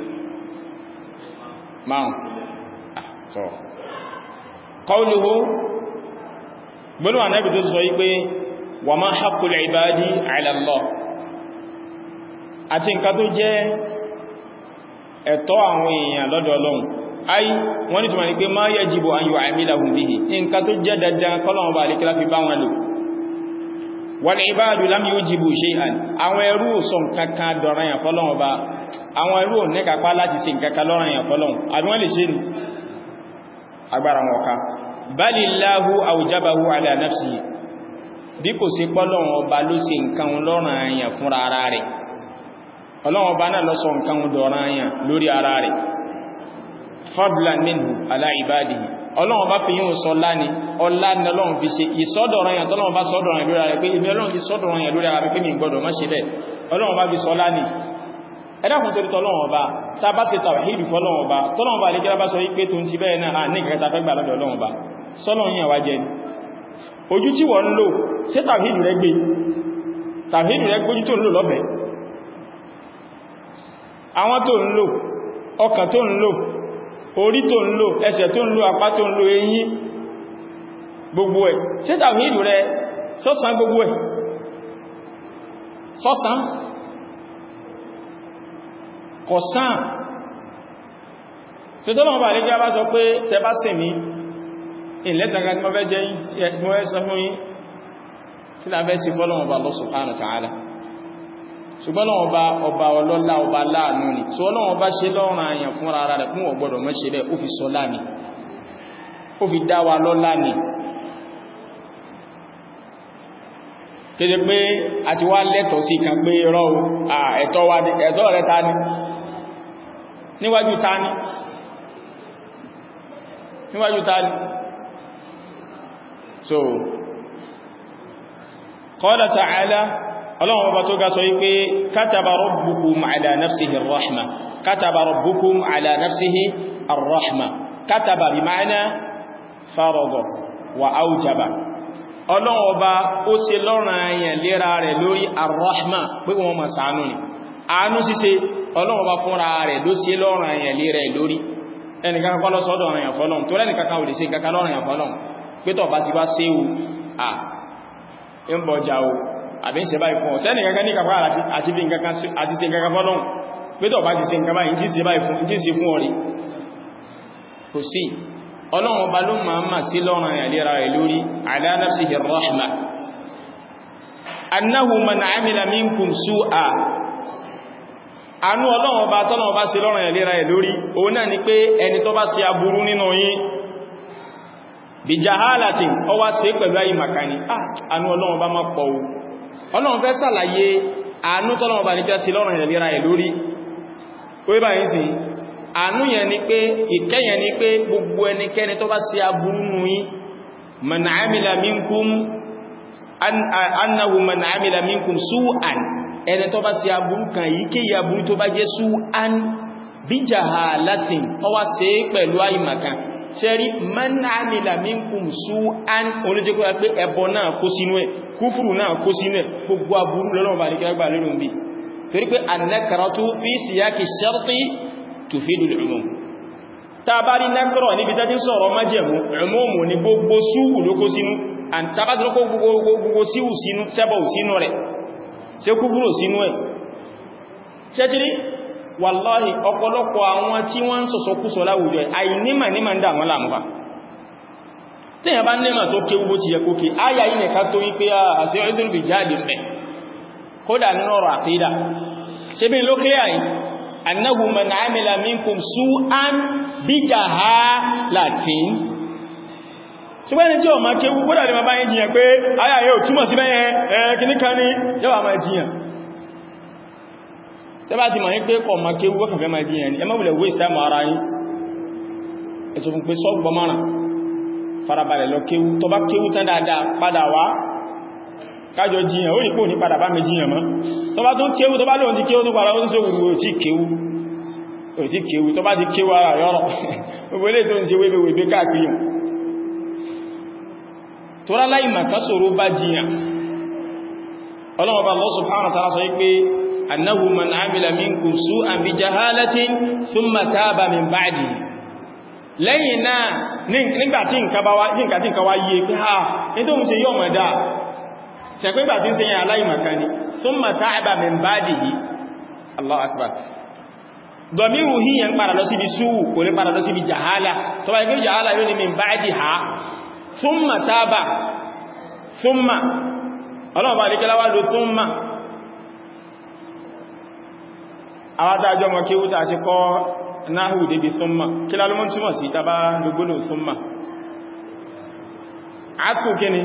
márùn àtọ́ qawluhu gbọ́nà ànábì tó sọ wípé wa ma haqqul ibadi ala Allah àti nǹkan tó jẹ́ ẹ̀tọ́ àwọn èèyàn lọ́dọ̀ Ọlọ́run ayi wọ́n ní túnmà ní pé ma yajibu an yu'amilahum bihi nǹkan tó jẹ́ dandan kọ́lọ̀wọ́n bá alékẹ́lá fi bá wọn lò wal ibadu lam yujibu shay'an àwọn ẹrú sọ nǹkankan dọ̀ranyàn fọ́lọ́wọ́n bá àwọn ẹrú ò ní kápá láti ṣe nǹkankan lọ́ranyàn fọ́lọ́wọ́n àbí wọ́n lè ṣe ní agbára wọn ká balillahu awjabahu ala nafsihi bí kò sí pọ́lọ́wọ́n ọba ló ṣe nǹkan lọ́ranyàn fúnra ara rẹ̀ ọlọ́wọ́n ọba náà ló sọ nǹkan dọ̀ranyàn lórí ara rẹ̀ fadlan minhu ala ibadihi ọlọ́wọ́n bá fi yíò sọ láni ọlá ní ọlọ́wọ́n fi ṣe ìsọ́dọ̀ranyàn tọ́lọ́wọ́n bá sọ́dọ̀ranyàn lórí ara rẹ̀ pé ìmẹ́ ọlọ́wọ́n fi sọ́dọ̀ranyàn lórí ara rẹ̀ pé mi gbọ́dọ̀ má ṣe bẹ́ẹ̀ ọlọ́wọ́n bá fi sọ láni ẹ̀dàkùn torí tọ́lọ́wọ́n bá tá bá ṣe tàwàhídù fọ́lọ́wọ́n bá tọ́lọ́wọ́n bá lè gẹ́gẹ́ bá sọ wípé tó ń ti bẹ́ẹ̀ náà ní kẹta fẹ́ gbà lọ́dọ̀ ọlọ́wọ́n bá sọ́lọ́wọ́n yà wá jẹ ni ojú tí wọ́n ń lò ṣé tàwàhídù rẹ gbé tàwàhídù rẹ gbójú tó ń lò lọ́fẹ̀ẹ́ àwọn tó ń lò ọkàn tó ń lò orí tó ń lò ẹsẹ̀ tó ń lò apá tó ń lò eyín gbogbo ẹ̀ ṣé tàwíìdù rẹ sọ́sán gbogbo ẹ̀ sọ́sán kọ̀sán ṣe tó lọ́wọ́ bà lè jẹ́ bá sọ pé tẹbá sì mí ìlẹ́sànká tí wọ́n fẹ́ jẹ́ ìwọ̀n ẹsẹ̀ fún yí tí lábẹ́ sí fọ́lọ́wọ́ bà Allah subhanahu wa ta'ala ṣùgbọ́n lọ́wọ́ bá ọba ọlọ́lá ọba láàánú ni tí ọlọ́wọ́ bá ṣe lọ́rùn àyàn fún ara rẹ̀ fún ọgbọ́dọ̀ mọ́ ṣe bẹ́ ó fi sọlá ni ó fi dá wa lọ́lá ni kéde pé a ti wá lẹ́tọ̀ọ́ sí kan pé rọ́ ẹ̀tọ́ rẹ̀ ta ni níwájú ta ni so qala ta'ala ọlọ́run ọba tó ga sọ wípé kátàbà rabbukum ala nafsihi ar-rahma kátàbà rabbukum ala nafsihi ar-rahma kátàbà bí ma'ana farada wa awjaba ọlọ́run ọba ó ṣe lọ́rùn àyàn lera rẹ̀ lórí ar-rahma pé wọ́n ma ṣàánú ni àánú ṣíṣe ọlọ́run ọba fúnra rẹ̀ ló ṣe lọ́rùn àyàn lera rẹ̀ lórí ẹnìkan kọ́ lọ sọ́dọ̀ ọ̀rọ̀ àyàn fọ́lọ́run tó rẹ́nìkan kan ò lè ṣe kankan lọ́rùn àyàn fọ́lọ́run pé tọ́ bá ti bá séwu ń bọ̀já o àbí ṣe báyìí fún ọ̀sẹ́ nìkankan ní kàfà àti bí nǹkan àti ṣe nǹkan fọ́lọ́run pé tọ́ bá ti ṣe nǹkan báyìí tí ṣe báyìí fún ọ̀rí kò sí ọlọ́run ọba ló máa sí lọ́rùn àyàlera rẹ̀ lórí ala nafsihi ar-rahma annahu man amila minkum su'a àánú ọlọ́run ọba tọ́lọ́run ọba sí lọ́rùn àyàlera rẹ̀ lórí òun náà ni pé ẹni tó bá ṣe aburú nínú yín bí jahalatin ó wá ṣe pẹ̀lú ayé makani àánú ọlọ́run ọba má pọ̀ ọlọ́run fẹ́ sàlàyé àánú tọ́lọ́run ọba ní kí a sí lọ́rùn àyàlera rẹ̀ lórí ó yẹ báyìí sí àánú yẹn ni pé ìkẹyẹn ni pé gbogbo ẹnikẹ́ni tó bá ṣe aburú nù yín man amila minkum annahu man amila minkum su'an ẹni tó bá ṣe aburú kan yìí kéyìí aburú tó bá jẹ́ su'an bí jahalatin ó wá ṣe pẹ̀lú àìmọ̀kan ṣẹ́rí man amila minkum su'an olójẹ́kọ́ pé ẹbọ náà kó sínú ẹ̀ kúfùrù náà kó sínú ẹ̀ gbogbo aburú lọ́lọ́wọ́ bá ní kẹgbà lérò bí torí pé an-nakratu fi siyaqi sharti tufidu al-umum tabari nakro níbi tá tin sọ̀rọ̀ májẹ̀mú umumu ní gbogbo su'u ló kó sínú an tabasi ló kó gbogbo si'u sínú sebo sínú rẹ̀ ṣe kúfùrù sínú ẹ̀ ṣẹ́tìrí wallahi ọ̀pọ̀lọpọ̀ àwọn tí wọ́n sọ̀sọ̀kúsọ láwùjọ àìnímà ní ma ń dà wọ́n láàmúfà tí yà bá nímà tó ké gbogbo ti yẹ kókè áyà yìí nìkan tó wípé àṣẹ ìdúrùbì jáde mẹ́ kódà nínú ọ̀rọ̀ àkídà ṣe bí lókè àyí annahu man amila minkum su'an bi jahalatin ṣùgbọ́n tí ó ma kéwú kódà ní ma bá yín jiyàn pé áyà yóò túmọ̀ sí bẹ́yẹn kìníkan ní yóò ma jiyàn tẹ́bá ti mọ̀ ní pé kọ̀ ma kéwú wọ́n kàfẹ́ ma jíyàn ní ẹ má wùlẹ̀ waste time ara yín ẹ̀sọ̀ fún pé sọ́gbọ́n márùn farabalẹ̀ lọ kéwú tó bá kéwú tán dáadáa padà wá kájọ jíyàn ó nípò ní padà bá mi jíyàn mọ́ tó bá tún kéwú tó bá lóun ti kéwú tó padà ó tún sóòrùn ò tí kéwú tó bá ti kéwú ara yọ́rọ̀ gbogbo ilé tó ń ṣe wébewèbe káàkiri tó rá láì màkà sọ̀rọ̀ bá jíyàn ọlọ́wọ́ Allah subhanahu wa ta'ala sọ wípé annahu man amila minkum su'an bi jahalatin thumma taba min ba'dihi lẹ́yìn náà nígbàtí nǹkan wá yé pé ha ní tó ń ṣe yọ́ mọ̀dá ṣẹ̀pẹ́ ìgbà tí ń ṣe yẹn aláìmọ̀kan ni thumma taba min ba'dihi Allahu akbar dọ̀míru hí yẹn padà lọ síbi súwù kò lè padà lọ síbi jahala tó bá ikú jahala yóò ní min ba'diha thumma taba thumma ọlọ́ọ̀bá àríkẹ́láwà ló thumma àwátájọ́ mọ̀ kí ó tàà sí kọ́ náhù débi thumma kí lálọ́mọ́ túnmọ̀ sí tàbá lógbólò thumma àtù kíni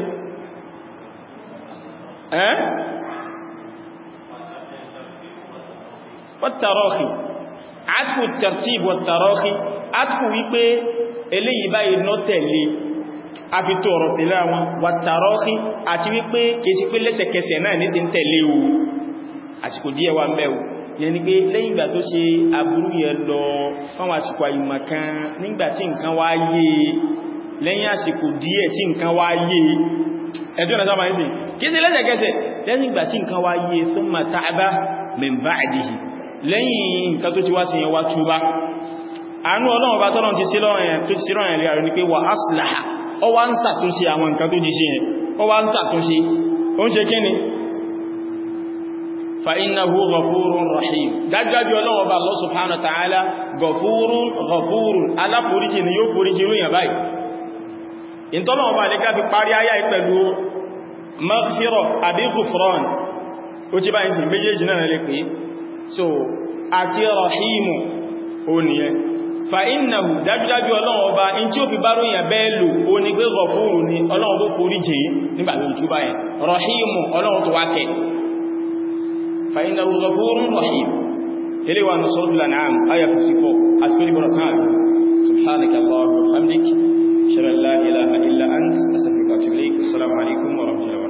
wat-tarahi àtù tartib wat-tarahi àtù wípé eléyìí báyìí nọ́ tẹ̀lé àfitò ọ̀rọ̀ tẹ̀lé àwọn wat-tarahi àti wípé kèsí pé lẹ́sẹ̀kẹsẹ̀ náà ní sí ń tẹ̀lé o àsìkò díẹ̀ wà mẹ́wò yẹn ni pé lẹ́yìn ìgbà tó ṣe aburú yẹ lọ fáwọn àsìkò àyùmọ̀kan nígbàtí nǹkan wá yé lẹ́yìn àsìkò díẹ̀ tí nǹkan wá yé ẹjọ́ na sáma ìsìn kí sí lẹ́sẹ̀kẹsẹ̀ lẹ́yìn ìgbàtí nǹkan wá yé thumma ta'aba min ba'dihi lẹ́yìn nǹkan tó ti wá sí yẹn wá túbá àánú ọlọ́run bá tọ́lọ́run ti sí lọ́rùn yẹn lè àrùn ní pé wa aslaha ó wá ń ṣàtúnṣe àwọn nǹkan tó jíṣẹ́ yẹn ó wá ń ṣàtúnṣe ó ń ṣe kí ni فإنه غفور رحيم dájúdájú Ọlọ́run Ọba Allah subhanahu wa ta'ala gafurun aláforíjì ni yóò foríjì rú yàn báyìí ìtọ́lọ́run Ọba lè ká fi parí ayá pẹ̀lú maghfira àbí ghufran ó ti báyìí sí méjèèjì náà lè pé so àti rahimu ó nìyẹn فإنه dájúdájú Ọlọ́run Ọba in tí ó fi báró yàn bẹ́ẹ̀ lò ó ní pé ghafuru ni Ọlọ́run bó foríjì nígbà tó túbá yẹn rahimu Ọlọ́run tó wákẹ́ فإنه غفور رحيم إلي وأن سورة الأنعام آية 54 أسكني بركان سبحانك اللهم وبحمدك أشهد أن لا إله إلا أنت أستغفرك وأتوب إليك والسلام عليكم ورحمة الله